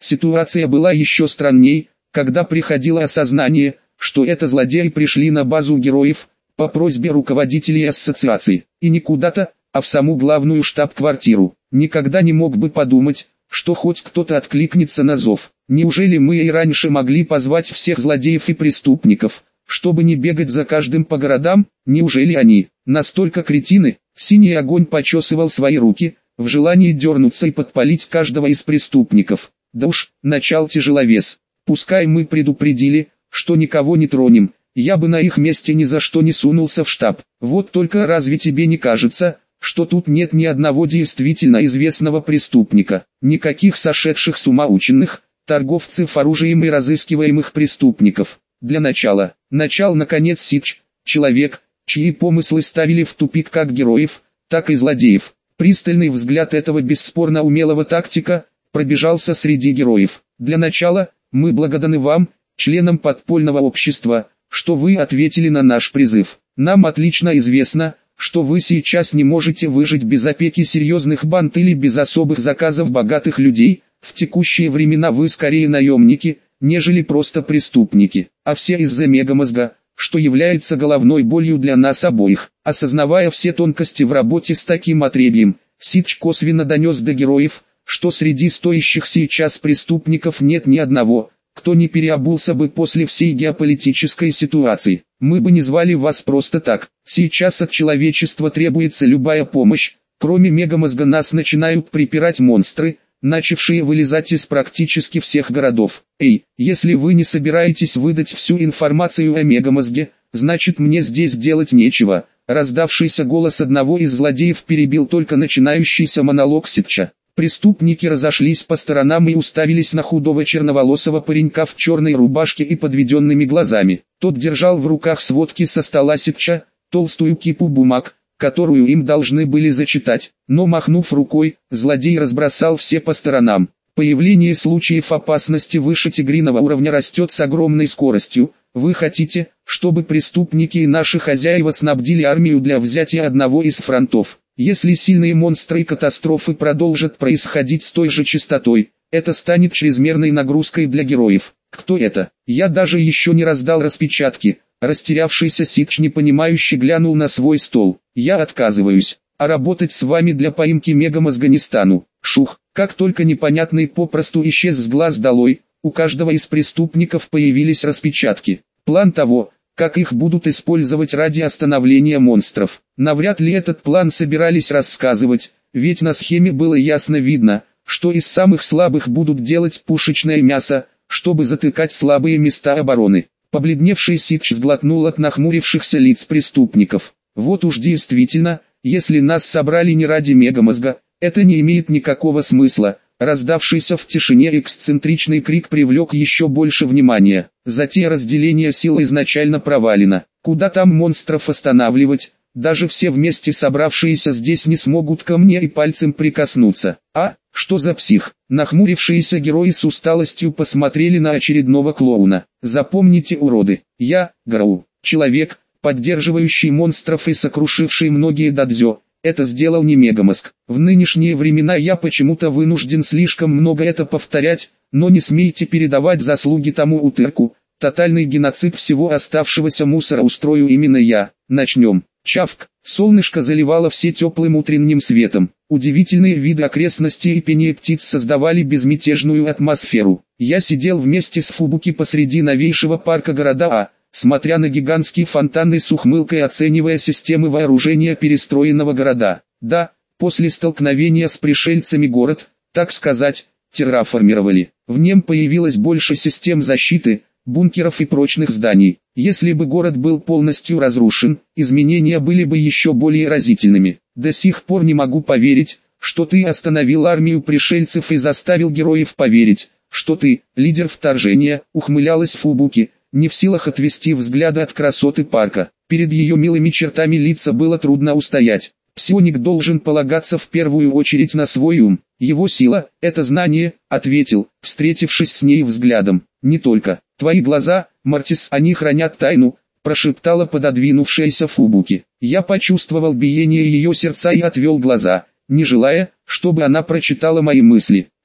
Ситуация была еще странней, когда приходило осознание, что это злодеи пришли на базу героев, по просьбе руководителей ассоциации, и не куда-то, а в саму главную штаб-квартиру. Никогда не мог бы подумать, что хоть кто-то откликнется на зов. Неужели мы и раньше могли позвать всех злодеев и преступников, чтобы не бегать за каждым по городам? Неужели они настолько кретины? Синий огонь почесывал свои руки, в желании дернуться и подпалить каждого из преступников. Да уж, начал тяжеловес. Пускай мы предупредили, что никого не тронем, я бы на их месте ни за что не сунулся в штаб. Вот только разве тебе не кажется, что тут нет ни одного действительно известного преступника, никаких сошедших с ума ученых, торговцев оружием и разыскиваемых преступников? Для начала, начал наконец Сидж, человек, чьи помыслы ставили в тупик как героев, так и злодеев. Пристальный взгляд этого бесспорно умелого тактика пробежался среди героев. Для начала, мы благодарны вам, членам подпольного общества, что вы ответили на наш призыв. Нам отлично известно, что вы сейчас не можете выжить без опеки серьезных банд или без особых заказов богатых людей. В текущие времена вы скорее наемники, нежели просто преступники, а все из-за мегамозга, что является головной болью для нас обоих. Осознавая все тонкости в работе с таким отребьем, Сидж косвенно донес до героев, что среди стоящих сейчас преступников нет ни одного, кто не переобулся бы после всей геополитической ситуации. Мы бы не звали вас просто так. Сейчас от человечества требуется любая помощь. Кроме мегамозга нас начинают припирать монстры, начавшие вылезать из практически всех городов. Эй, если вы не собираетесь выдать всю информацию о мегамозге, значит мне здесь делать нечего. Раздавшийся голос одного из злодеев перебил только начинающийся монолог Сидча. Преступники разошлись по сторонам и уставились на худого черноволосого паренька в черной рубашке и подведенными глазами. Тот держал в руках сводки со стола Сидча, толстую кипу бумаг, которую им должны были зачитать, но махнув рукой, злодей разбросал все по сторонам. Появление случаев опасности выше тигриного уровня растет с огромной скоростью. Вы хотите, чтобы преступники и наши хозяева снабдили армию для взятия одного из фронтов? Если сильные монстры и катастрофы продолжат происходить с той же частотой, это станет чрезмерной нагрузкой для героев. Кто это? Я даже еще не раздал распечатки. Растерявшийся Сидж непонимающе глянул на свой стол. Я отказываюсь, а работать с вами для поимки мегамозга не стану. Шух, как только непонятный попросту исчез с глаз долой, у каждого из преступников появились распечатки. План того, как их будут использовать ради остановления монстров. Навряд ли этот план собирались рассказывать, ведь на схеме было ясно видно, что из самых слабых будут делать пушечное мясо, чтобы затыкать слабые места обороны. Побледневший Сидж сглотнул от нахмурившихся лиц преступников. Вот уж действительно, если нас собрали не ради мегамозга, это не имеет никакого смысла. Раздавшийся в тишине эксцентричный крик привлек еще больше внимания. Затея разделения сил изначально провалена. Куда там монстров останавливать? Даже все вместе собравшиеся здесь не смогут ко мне и пальцем прикоснуться. А, что за псих? Нахмурившиеся герои с усталостью посмотрели на очередного клоуна. Запомните, уроды, я, Гроу, человек, поддерживающий монстров и сокрушивший многие дадзё. Это сделал не мегамозг. В нынешние времена я почему-то вынужден слишком много это повторять, но не смейте передавать заслуги тому утырку. Тотальный геноцид всего оставшегося мусора устрою именно я. Начнем. Чавк. Солнышко заливало все теплым утренним светом. Удивительные виды окрестностей и пение птиц создавали безмятежную атмосферу. Я сидел вместе с Фубуки посреди новейшего парка города А, смотря на гигантские фонтаны с ухмылкой, оценивая системы вооружения перестроенного города. Да, после столкновения с пришельцами город, так сказать, терраформировали. В нем появилось больше систем защиты, бункеров и прочных зданий. Если бы город был полностью разрушен, изменения были бы еще более разительными. До сих пор не могу поверить, что ты остановил армию пришельцев и заставил героев поверить, что ты, лидер вторжения, ухмылялась Фубуки, не в силах отвести взгляда от красоты парка. Перед ее милыми чертами лица было трудно устоять. Псионик должен полагаться в первую очередь на свой ум. Его сила – это знание, ответил, встретившись с ней взглядом. Не только. Твои глаза, Мартис, они хранят тайну, прошептала пододвинувшаяся Фубуки. Я почувствовал биение ее сердца и отвел глаза, не желая, чтобы она прочитала мои мысли.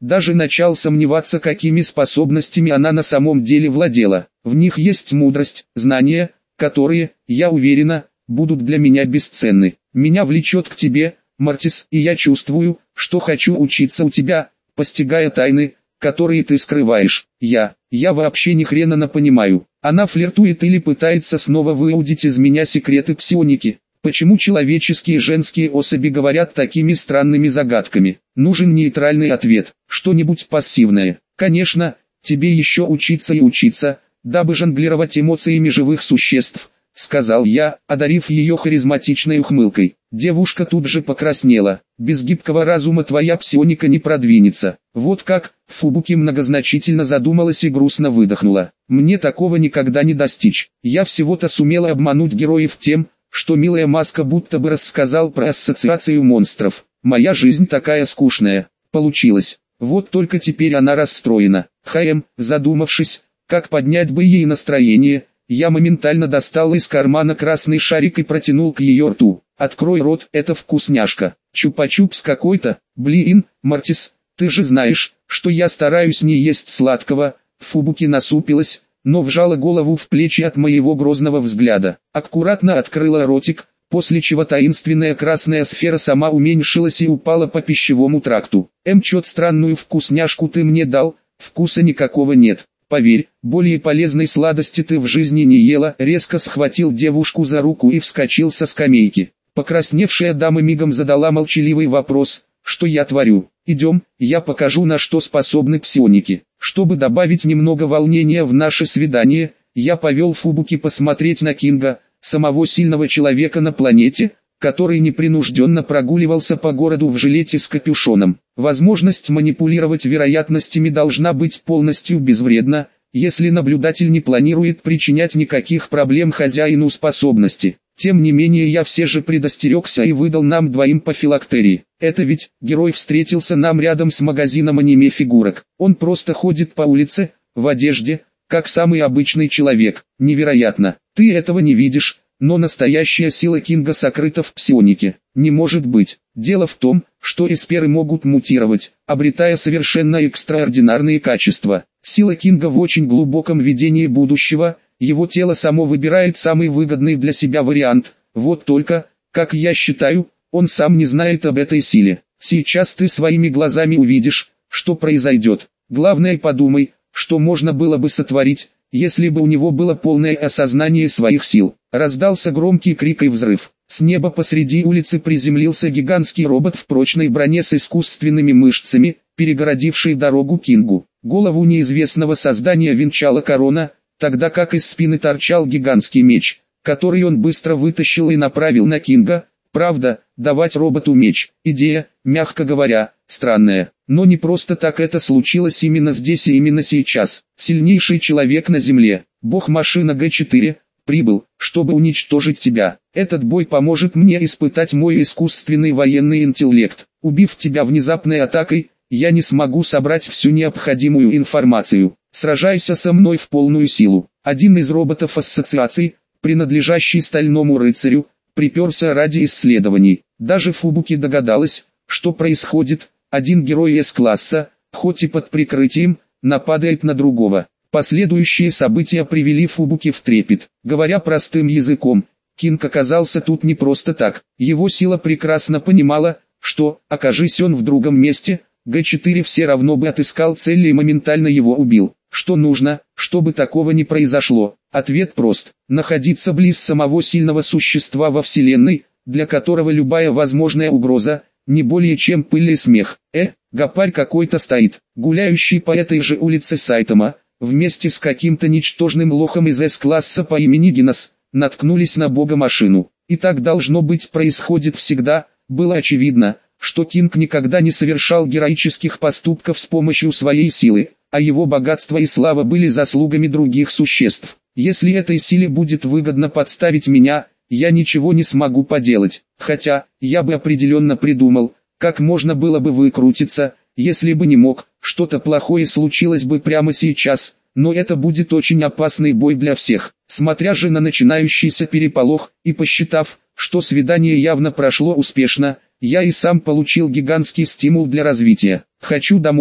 Даже начал сомневаться, какими способностями она на самом деле владела. В них есть мудрость, знания, которые, я уверена, будут для меня бесценны. Меня влечет к тебе, Мортис, и я чувствую, что хочу учиться у тебя, постигая тайны, которые ты скрываешь. Я, я вообще ни хрена не понимаю. Она флиртует или пытается снова выудить из меня секреты псионики. Почему человеческие женские особи говорят такими странными загадками? Нужен нейтральный ответ, что-нибудь пассивное. Конечно, тебе еще учиться и учиться, дабы жонглировать эмоциями живых существ, сказал я, одарив ее харизматичной ухмылкой. Девушка тут же покраснела. Без гибкого разума твоя псионика не продвинется. Вот как, Фубуки многозначительно задумалась и грустно выдохнула. Мне такого никогда не достичь. Я всего-то сумела обмануть героев тем, что милая маска будто бы рассказал про ассоциацию монстров. Моя жизнь такая скучная, получилась. Вот только теперь она расстроена. Хэм, задумавшись, как поднять бы ей настроение, я моментально достал из кармана красный шарик и протянул к ее рту. Открой рот, это вкусняшка. Чупа-чупс какой-то, блин, Мортис, ты же знаешь, что я стараюсь не есть сладкого. Фубуки насупилась, но вжала голову в плечи от моего грозного взгляда. Аккуратно открыла ротик, после чего таинственная красная сфера сама уменьшилась и упала по пищевому тракту. Эм, чё странную вкусняшку ты мне дал, вкуса никакого нет. Поверь, более полезной сладости ты в жизни не ела. Резко схватил девушку за руку и вскочил со скамейки. Покрасневшая дама мигом задала молчаливый вопрос: что я творю? Идем, я покажу, на что способны псионики. Чтобы добавить немного волнения в наше свидание, я повел Фубуки посмотреть на Кинга, самого сильного человека на планете, который непринужденно прогуливался по городу в жилете с капюшоном. Возможность манипулировать вероятностями должна быть полностью безвредна, если наблюдатель не планирует причинять никаких проблем хозяину способности. Тем не менее я все же предостерегся и выдал нам двоим по филактерии. Это ведь, герой встретился нам рядом с магазином аниме-фигурок. Он просто ходит по улице, в одежде, как самый обычный человек. Невероятно. Ты этого не видишь, но настоящая сила Кинга сокрыта в псионике. Не может быть. Дело в том, что эсперы могут мутировать, обретая совершенно экстраординарные качества. Сила Кинга в очень глубоком видении будущего. Его тело само выбирает самый выгодный для себя вариант. Вот только, как я считаю, он сам не знает об этой силе. Сейчас ты своими глазами увидишь, что произойдет. Главное, подумай, что можно было бы сотворить, если бы у него было полное осознание своих сил. Раздался громкий крик и взрыв. С неба посреди улицы приземлился гигантский робот в прочной броне с искусственными мышцами, перегородивший дорогу Кингу. Голову неизвестного создания венчала корона, тогда как из спины торчал гигантский меч, который он быстро вытащил и направил на Кинга. Правда, давать роботу меч – идея, мягко говоря, странная. Но не просто так это случилось именно здесь и именно сейчас. Сильнейший человек на Земле, бог-машина Гэ четыре, прибыл, чтобы уничтожить тебя. Этот бой поможет мне испытать мой искусственный военный интеллект. Убив тебя внезапной атакой, я не смогу собрать всю необходимую информацию. Сражайся со мной в полную силу. Один из роботов ассоциации, принадлежащий Стальному рыцарю, приперся ради исследований. Даже Фубуки догадалась, что происходит. Один герой С-класса, хоть и под прикрытием, нападает на другого. Последующие события привели Фубуки в трепет. Говоря простым языком, Кинг оказался тут не просто так. Его сила прекрасно понимала, что, окажись он в другом месте, Гэ четыре все равно бы отыскал цель и моментально его убил. Что нужно, чтобы такого не произошло? Ответ прост. Находиться близ самого сильного существа во Вселенной, для которого любая возможная угроза, не более чем пыль и смех. Э, гопарь какой-то стоит, гуляющий по этой же улице Сайтама, вместе с каким-то ничтожным лохом из С-класса по имени Гинос, наткнулись на бога-машину. И так должно быть происходит всегда. Было очевидно, что Кинг никогда не совершал героических поступков с помощью своей силы, а его богатство и слава были заслугами других существ. Если этой силе будет выгодно подставить меня, я ничего не смогу поделать. Хотя, я бы определенно придумал, как можно было бы выкрутиться, если бы не мог. Что-то плохое случилось бы прямо сейчас, но это будет очень опасный бой для всех. Смотря же на начинающийся переполох, и посчитав, что свидание явно прошло успешно, я и сам получил гигантский стимул для развития. Хочу домой,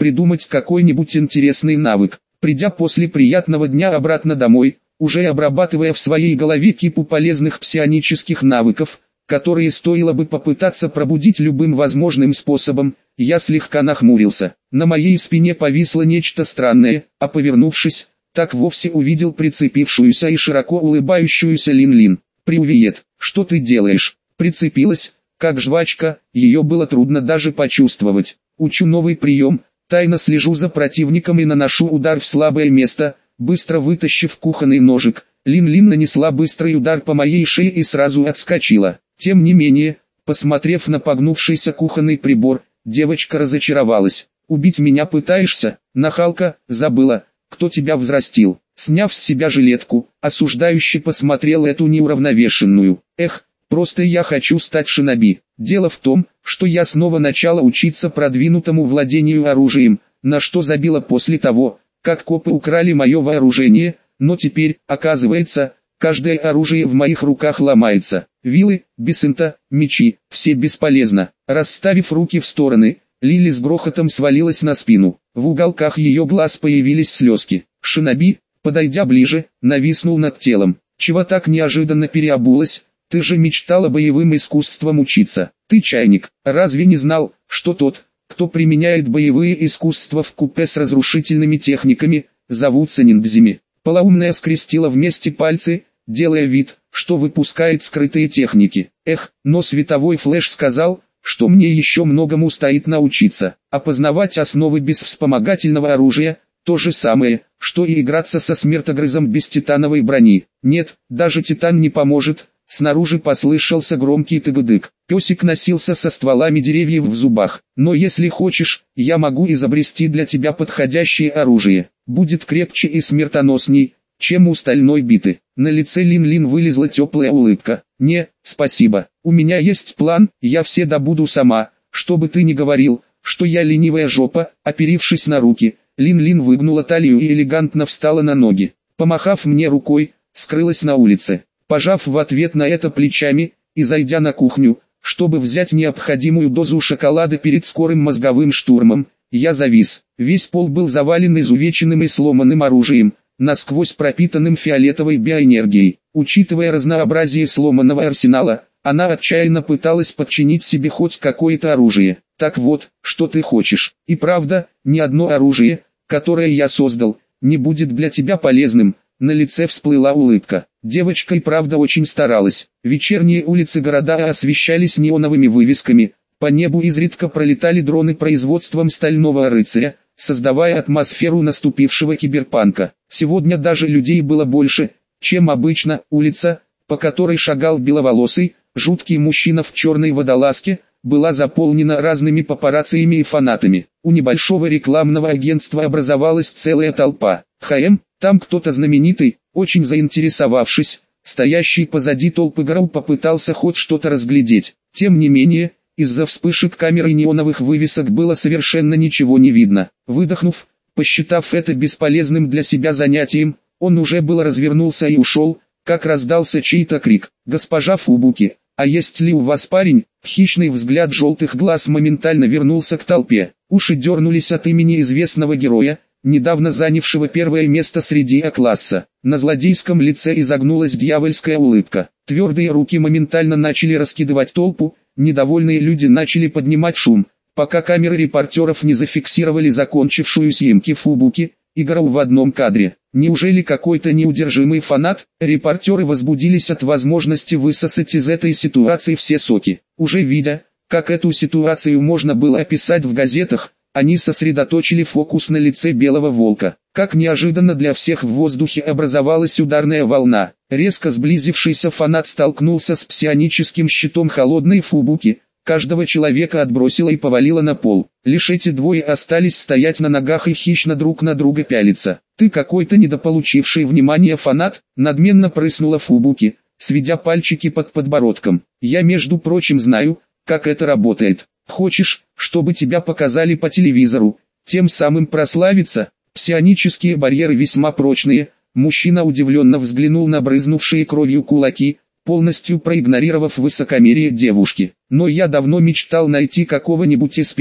придумать какой-нибудь интересный навык. Придя после приятного дня обратно домой, уже обрабатывая в своей голове кипу полезных псионических навыков, которые стоило бы попытаться пробудить любым возможным способом, я слегка нахмурился. На моей спине повисло нечто странное, а повернувшись, так вовсе увидел прицепившуюся и широко улыбающуюся Лин-Лин. «Привет, что ты делаешь?» Прицепилась, как жвачка, ее было трудно даже почувствовать. «Учу новый прием, тайно слежу за противником и наношу удар в слабое место», быстро вытащив кухонный ножик. Лин-Лин нанесла быстрый удар по моей шее и сразу отскочила. Тем не менее, посмотрев на погнувшийся кухонный прибор, девочка разочаровалась. «Убить меня пытаешься, нахалка, забыла, кто тебя взрастил?» Сняв с себя жилетку, осуждающе посмотрел эту неуравновешенную. «Эх, просто я хочу стать шиноби. Дело в том, что я снова начала учиться продвинутому владению оружием, на что забила после того, как копы украли мое вооружение, но теперь, оказывается, каждое оружие в моих руках ломается. Вилы, бесента, мечи, все бесполезно». Расставив руки в стороны, Лили с грохотом свалилась на спину. В уголках ее глаз появились слезки. Шиноби, подойдя ближе, нависнул над телом. «Чего так неожиданно переобулась? Ты же мечтала боевым искусством учиться. Ты чайник, разве не знал, что тот, кто применяет боевые искусства вкупе с разрушительными техниками, зовутся ниндзями?» Полоумная скрестила вместе пальцы, делая вид, что выпускает скрытые техники. «Эх, но световой флеш сказал, что мне еще многому стоит научиться. Опознавать основы без вспомогательного оружия – то же самое, что и играться со смертогрызом без титановой брони. Нет, даже титан не поможет». Снаружи послышался громкий тыгдык. Песик носился со стволами деревьев в зубах. «Но если хочешь, я могу изобрести для тебя подходящее оружие. Будет крепче и смертоносней, чем у стальной биты». На лице Лин-Лин вылезла теплая улыбка. «Не, спасибо. У меня есть план, я все добуду сама, чтобы ты не говорил, что я ленивая жопа». Оперившись на руки, Лин-Лин выгнула талию и элегантно встала на ноги. Помахав мне рукой, скрылась на улице. Пожав в ответ на это плечами, и зайдя на кухню, чтобы взять необходимую дозу шоколада перед скорым мозговым штурмом, я завис. Весь пол был завален изувеченным и сломанным оружием, насквозь пропитанным фиолетовой биоэнергией. Учитывая разнообразие сломанного арсенала, она отчаянно пыталась подчинить себе хоть какое-то оружие. «Так вот, что ты хочешь. И правда, ни одно оружие, которое я создал, не будет для тебя полезным». На лице всплыла улыбка. Девочка и правда очень старалась. Вечерние улицы города освещались неоновыми вывесками, по небу изредка пролетали дроны производством стального рыцаря, создавая атмосферу наступившего киберпанка. Сегодня даже людей было больше, чем обычно. Улица, по которой шагал беловолосый, жуткий мужчина в черной водолазке, была заполнена разными папарацциями и фанатами. У небольшого рекламного агентства образовалась целая толпа. «ХМ, там кто-то знаменитый», очень заинтересовавшись, стоящий позади толпы Грау попытался хоть что-то разглядеть. Тем не менее, из-за вспышек камер и неоновых вывесок было совершенно ничего не видно. Выдохнув, посчитав это бесполезным для себя занятием, он уже было развернулся и ушел, как раздался чей-то крик. «Госпожа Фубуки, а есть ли у вас парень?» Хищный взгляд желтых глаз моментально вернулся к толпе. Уши дернулись от имени известного героя, недавно занявшего первое место среди А-класса. На злодейском лице изогнулась дьявольская улыбка. Твердые руки моментально начали раскидывать толпу, недовольные люди начали поднимать шум, пока камеры репортеров не зафиксировали закончившую съемки Фубуки, играл в одном кадре. Неужели какой-то неудержимый фанат? Репортеры возбудились от возможности высосать из этой ситуации все соки. Уже видя, как эту ситуацию можно было описать в газетах, они сосредоточили фокус на лице белого волка. Как неожиданно для всех в воздухе образовалась ударная волна. Резко сблизившийся фанат столкнулся с псионическим щитом холодной Фубуки. Каждого человека отбросило и повалило на пол. Лишь эти двое остались стоять на ногах и хищно друг на друга пялиться. «Ты какой-то недополучивший внимания фанат», надменно прыснула Фубуки, сведя пальчики под подбородком. «Я между прочим знаю, как это работает. Хочешь, чтобы тебя показали по телевизору, тем самым прославиться?» Псионические барьеры весьма прочные. Мужчина удивленно взглянул на брызнувшие кровью кулаки, полностью проигнорировав высокомерие девушки. «Но я давно мечтал найти какого-нибудь эспера,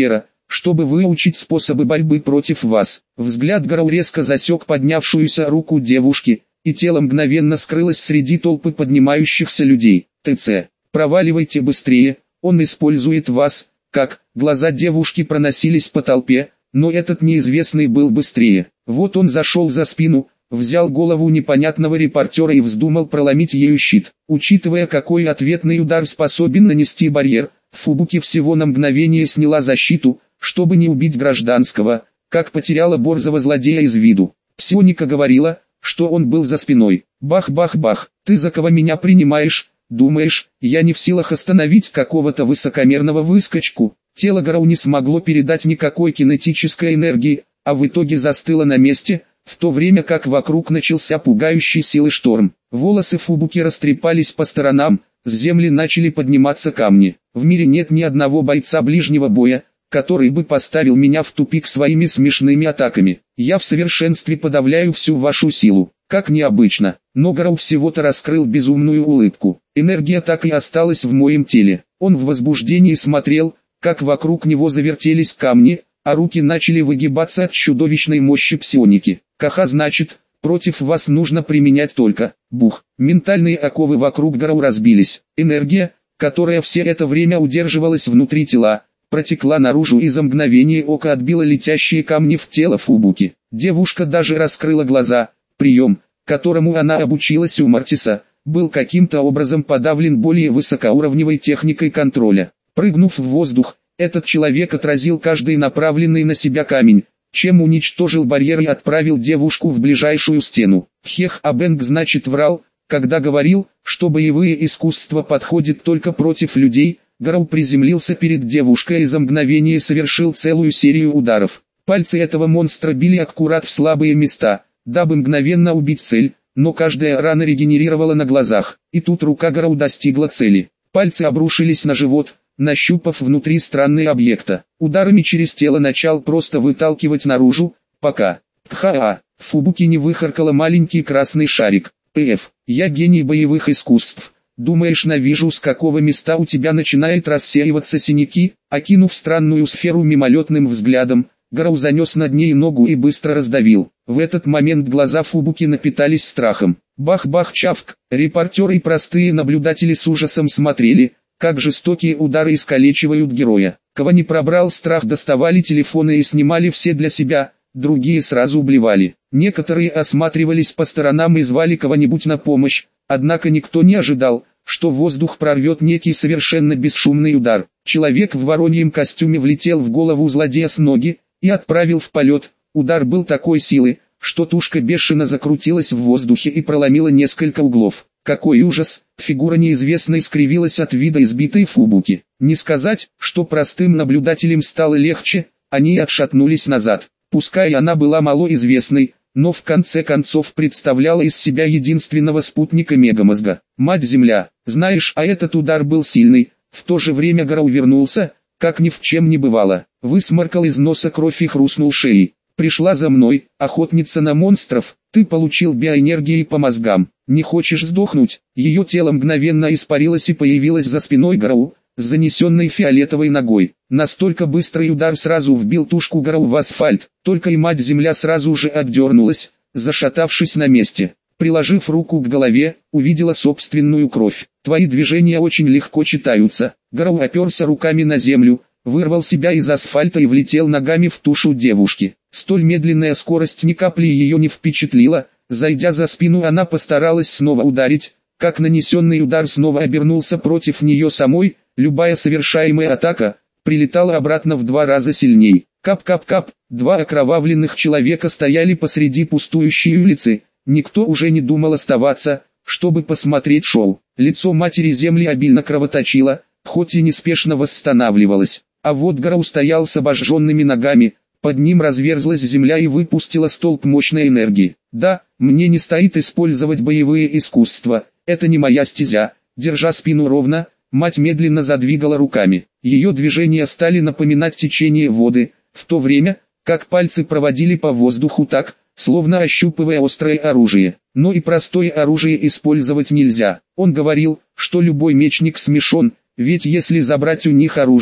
чтобы выучить способы борьбы против вас. Взгляд Гарау резко засек поднявшуюся руку девушки, и тело мгновенно скрылось среди толпы поднимающихся людей. ТЦ. Проваливайте быстрее, он использует вас. Как? Глаза девушки проносились по толпе, но этот неизвестный был быстрее. Вот он зашел за спину, взял голову непонятного репортера и вздумал проломить ею щит. Учитывая, какой ответный удар способен нанести барьер, Фубуки всего на мгновение сняла защиту, чтобы не убить гражданского, как потеряла борзого злодея из виду. Псионика говорила, что он был за спиной. Бах-бах-бах, ты за кого меня принимаешь? Думаешь, я не в силах остановить какого-то высокомерного выскочку? Тело Гарау не смогло передать никакой кинетической энергии, а в итоге застыло на месте, в то время как вокруг начался пугающий силы шторм. Волосы Фубуки растрепались по сторонам, с земли начали подниматься камни. В мире нет ни одного бойца ближнего боя, который бы поставил меня в тупик своими смешными атаками. Я в совершенстве подавляю всю вашу силу. Как необычно, но Гарау всего-то раскрыл безумную улыбку. Энергия так и осталась в моем теле. Он в возбуждении смотрел, как вокруг него завертелись камни, а руки начали выгибаться от чудовищной мощи псионики. Каха, значит, против вас нужно применять только. Бух. Ментальные оковы вокруг Гарау разбились. Энергия, которая все это время удерживалась внутри тела, протекла наружу и за мгновение ока отбила летящие камни в тело Фубуки. Девушка даже раскрыла глаза. Прием, которому она обучилась у Мартиса, был каким-то образом подавлен более высокоуровневой техникой контроля. Прыгнув в воздух, этот человек отразил каждый направленный на себя камень, чем уничтожил барьер и отправил девушку в ближайшую стену. Хех Абенг значит врал, когда говорил, что боевые искусства подходят только против людей. Гарау приземлился перед девушкой и за мгновение совершил целую серию ударов. Пальцы этого монстра били аккурат в слабые места, дабы мгновенно убить цель, но каждая рана регенерировала на глазах. И тут рука Гарау достигла цели. Пальцы обрушились на живот, нащупав внутри странные объекта. Ударами через тело начал просто выталкивать наружу, пока Тха-а, Фубуки не выхаркала маленький красный шарик. ПФ, я гений боевых искусств. Думаешь, навижу, с какого места у тебя начинает рассеиваться синяки? Окинув странную сферу мимолетным взглядом, Гарау занес над ней ногу и быстро раздавил. В этот момент глаза Фубуки напитались страхом. Бах-бах-чавк. Репортеры и простые наблюдатели с ужасом смотрели, как жестокие удары искалечивают героя. Кого не пробрал страх, доставали телефоны и снимали все для себя, другие сразу убивали. Некоторые осматривались по сторонам и звали кого-нибудь на помощь, однако никто не ожидал, что воздух прорвет некий совершенно бесшумный удар. Человек в вороньем костюме влетел в голову злодея с ноги и отправил в полет. Удар был такой силы, что тушка бешено закрутилась в воздухе и проломила несколько углов. Какой ужас! Фигура неизвестной скривилась от вида избитой Фубуки. Не сказать, что простым наблюдателям стало легче, они отшатнулись назад. Пускай она была малоизвестной, но в конце концов представляла из себя единственного спутника Мегамозга. Мать-Земля, знаешь, а этот удар был сильный. В то же время Гарау вернулся, как ни в чем не бывало. Высморкал из носа кровь и хрустнул шеей. Пришла за мной, охотница на монстров, ты получил биоэнергией по мозгам. Не хочешь сдохнуть? Ее тело мгновенно испарилось и появилось за спиной Гарау, с занесенной фиолетовой ногой. Настолько быстрый удар сразу вбил тушку Гарау в асфальт, только и мать-Земля сразу же отдернулась, зашатавшись на месте. Приложив руку к голове, увидела собственную кровь. Твои движения очень легко читаются. Гарау оперся руками на землю, вырвал себя из асфальта и влетел ногами в тушу девушки. Столь медленная скорость ни капли ее не впечатлила. Зайдя за спину, она постаралась снова ударить, как нанесенный удар снова обернулся против нее самой. Любая совершаемая атака прилетала обратно в два раза сильней. Кап-кап-кап, два окровавленных человека стояли посреди пустующей улицы. Никто уже не думал оставаться, чтобы посмотреть шоу. Лицо матери Земли обильно кровоточило, хоть и неспешно восстанавливалось. А вот Гарау стоял с обожженными ногами, под ним разверзлась земля и выпустила столб мощной энергии. Да, мне не стоит использовать боевые искусства, это не моя стезя. Держа спину ровно, мать медленно задвигала руками. Ее движения стали напоминать течение воды, в то время, как пальцы проводили по воздуху так, словно ощупывая острое оружие. Но и простое оружие использовать нельзя. Он говорил, что любой мечник смешон, ведь если забрать у них оружие,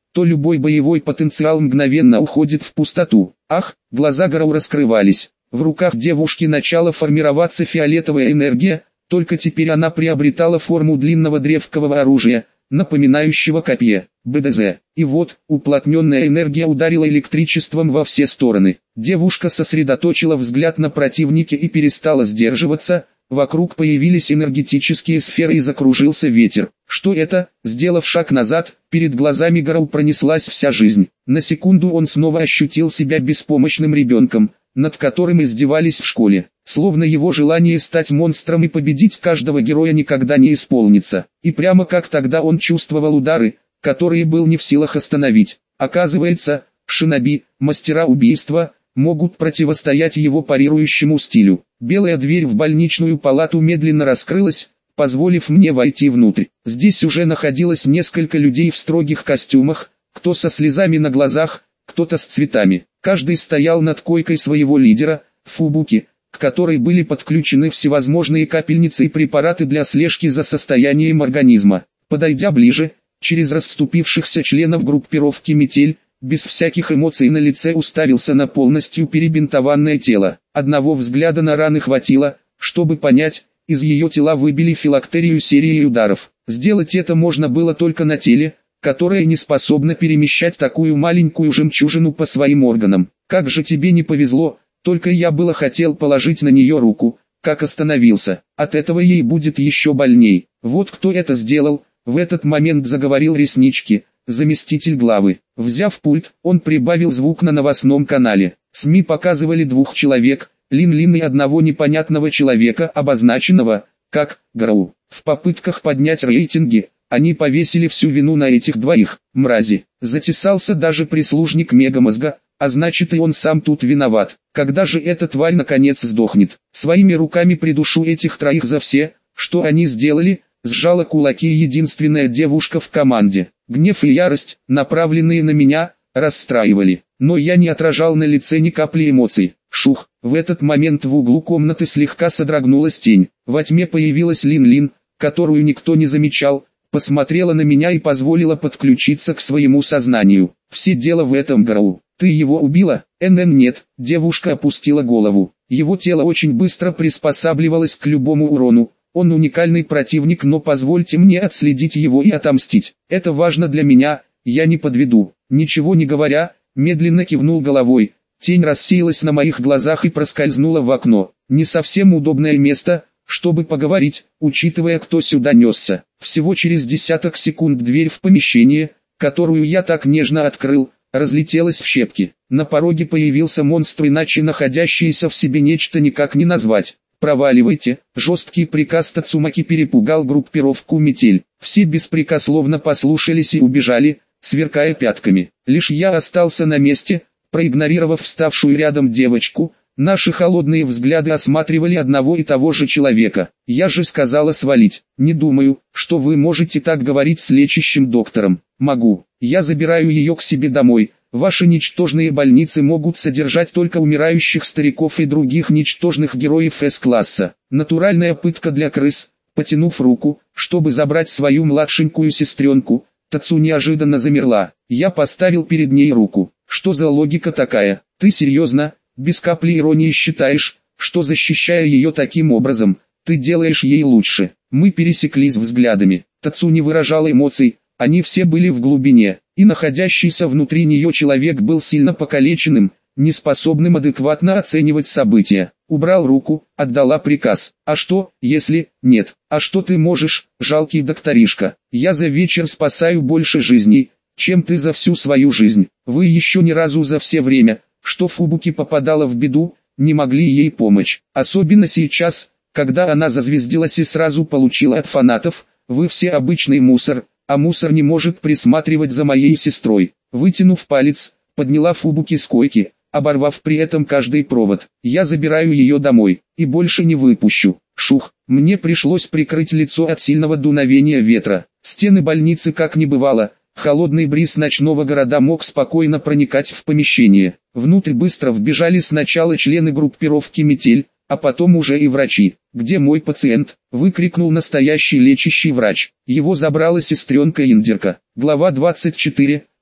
то любой боевой потенциал мгновенно уходит в пустоту. Ах, глаза Гароу раскрывались. В руках девушки начала формироваться фиолетовая энергия, только теперь она приобретала форму длинного древкового оружия, напоминающего копье, БДЗ. И вот, уплотненная энергия ударила электричеством во все стороны. Девушка сосредоточила взгляд на противнике и перестала сдерживаться. Вокруг появились энергетические сферы и закружился ветер. Что это? Сделав шаг назад, перед глазами Гароу пронеслась вся жизнь. На секунду он снова ощутил себя беспомощным ребенком, над которым издевались в школе. Словно его желание стать монстром и победить каждого героя никогда не исполнится. И прямо как тогда он чувствовал удары, которые был не в силах остановить. Оказывается, шиноби, мастера убийства, могут противостоять его парирующему стилю. Белая дверь в больничную палату медленно раскрылась, позволив мне войти внутрь. Здесь уже находилось несколько людей в строгих костюмах, кто со слезами на глазах, кто-то с цветами. Каждый стоял над койкой своего лидера, Фубуки, к которой были подключены всевозможные капельницы и препараты для слежки за состоянием организма. Подойдя ближе, через расступившихся членов группировки «Метель», без всяких эмоций на лице уставился на полностью перебинтованное тело. Одного взгляда на раны хватило, чтобы понять, из ее тела выбили филактерию серией ударов. Сделать это можно было только на теле, которое не способно перемещать такую маленькую жемчужину по своим органам. Как же тебе не повезло, только я было хотел положить на нее руку, как остановился. От этого ей будет еще больней. Вот кто это сделал, в этот момент заговорил Реснички, заместитель главы. Взяв пульт, он прибавил звук на новостном канале. СМИ показывали двух человек, Лин-Лин и одного непонятного человека, обозначенного как Гароу. В попытках поднять рейтинги, они повесили всю вину на этих двоих, мрази. Затесался даже прислужник Мегамозга, а значит и он сам тут виноват. Когда же эта тварь наконец сдохнет? Своими руками придушу этих троих за все, что они сделали. Сжала кулаки единственная девушка в команде. Гнев и ярость, направленные на меня, расстраивали. Но я не отражал на лице ни капли эмоций. Шух, в этот момент в углу комнаты слегка содрогнулась тень. Во тьме появилась Лин-Лин, которую никто не замечал, посмотрела на меня и позволила подключиться к своему сознанию. Все дело в этом, Гароу. Ты его убила? НН нет. Девушка опустила голову. Его тело очень быстро приспосабливалось к любому урону. Он уникальный противник, но позвольте мне отследить его и отомстить. Это важно для меня, я не подведу. Ничего не говоря, медленно кивнул головой. Тень рассеялась на моих глазах и проскользнула в окно. Не совсем удобное место, чтобы поговорить, учитывая, кто сюда несся. Всего через десяток секунд дверь в помещение, которую я так нежно открыл, разлетелась в щепки. На пороге появился монстр, иначе находящийся в себе нечто никак не назвать. «Проваливайте!» Жесткий приказ Тацумаки перепугал группировку «Метель». Все беспрекословно послушались и убежали, сверкая пятками. Лишь я остался на месте, проигнорировав вставшую рядом девочку. Наши холодные взгляды осматривали одного и того же человека. Я же сказала свалить. Не думаю, что вы можете так говорить с лечащим доктором. Могу. Я забираю ее к себе домой. Ваши ничтожные больницы могут содержать только умирающих стариков и других ничтожных героев С-класса. Натуральная пытка для крыс. Потянув руку, чтобы забрать свою младшенькую сестренку, Тацу неожиданно замерла. Я поставил перед ней руку. Что за логика такая? Ты серьезно, без капли иронии считаешь, что защищая ее таким образом, ты делаешь ей лучше? Мы пересеклись взглядами. Тацу не выражала эмоций, они все были в глубине, и находящийся внутри нее человек был сильно покалеченным, неспособным адекватно оценивать события. Убрал руку, отдала приказ. А что, если нет? А что ты можешь, жалкий докторишка? Я за вечер спасаю больше жизней, чем ты за всю свою жизнь. Вы еще ни разу за все время, что Фубуки попадала в беду, не могли ей помочь. Особенно сейчас, когда она зазвездилась и сразу получила от фанатов. Вы все обычный мусор, а мусор не может присматривать за моей сестрой. Вытянув палец, подняла Фубуки с койки, оборвав при этом каждый провод. Я забираю ее домой, и больше не выпущу. Шух, мне пришлось прикрыть лицо от сильного дуновения ветра. Стены больницы как не бывало. Холодный бриз ночного города мог спокойно проникать в помещение. Внутрь быстро вбежали сначала члены группировки «Метель», а потом уже и врачи. «Где мой пациент?» – выкрикнул настоящий лечащий врач. Его забрала сестренка Индирка. Глава двадцать четыре.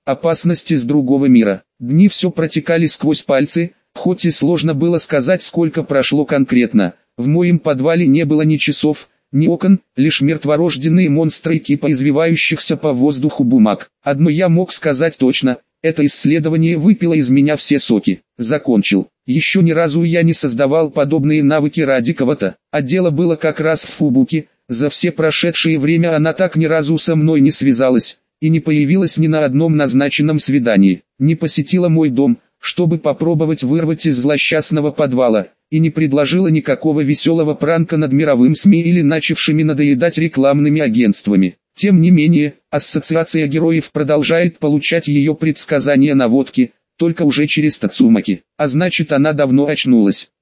опасности с другого мира. Дни все протекали сквозь пальцы, хоть и сложно было сказать, сколько прошло конкретно. В моем подвале не было ни часов, ни окон, лишь мертворожденные монстры кипа извивающихся по воздуху бумаг. Одно я мог сказать точно, это исследование выпило из меня все соки. Закончил. Еще ни разу я не создавал подобные навыки ради кого-то, а дело было как раз в Фубуке. За все прошедшее время она так ни разу со мной не связалась, и не появилась ни на одном назначенном свидании, не посетила мой дом, чтобы попробовать вырвать из злосчастного подвала, и не предложила никакого веселого пранка над мировым СМИ или начавшими надоедать рекламными агентствами. Тем не менее, ассоциация героев продолжает получать ее предсказания наводки, только уже через Тацумаки, а значит она давно очнулась.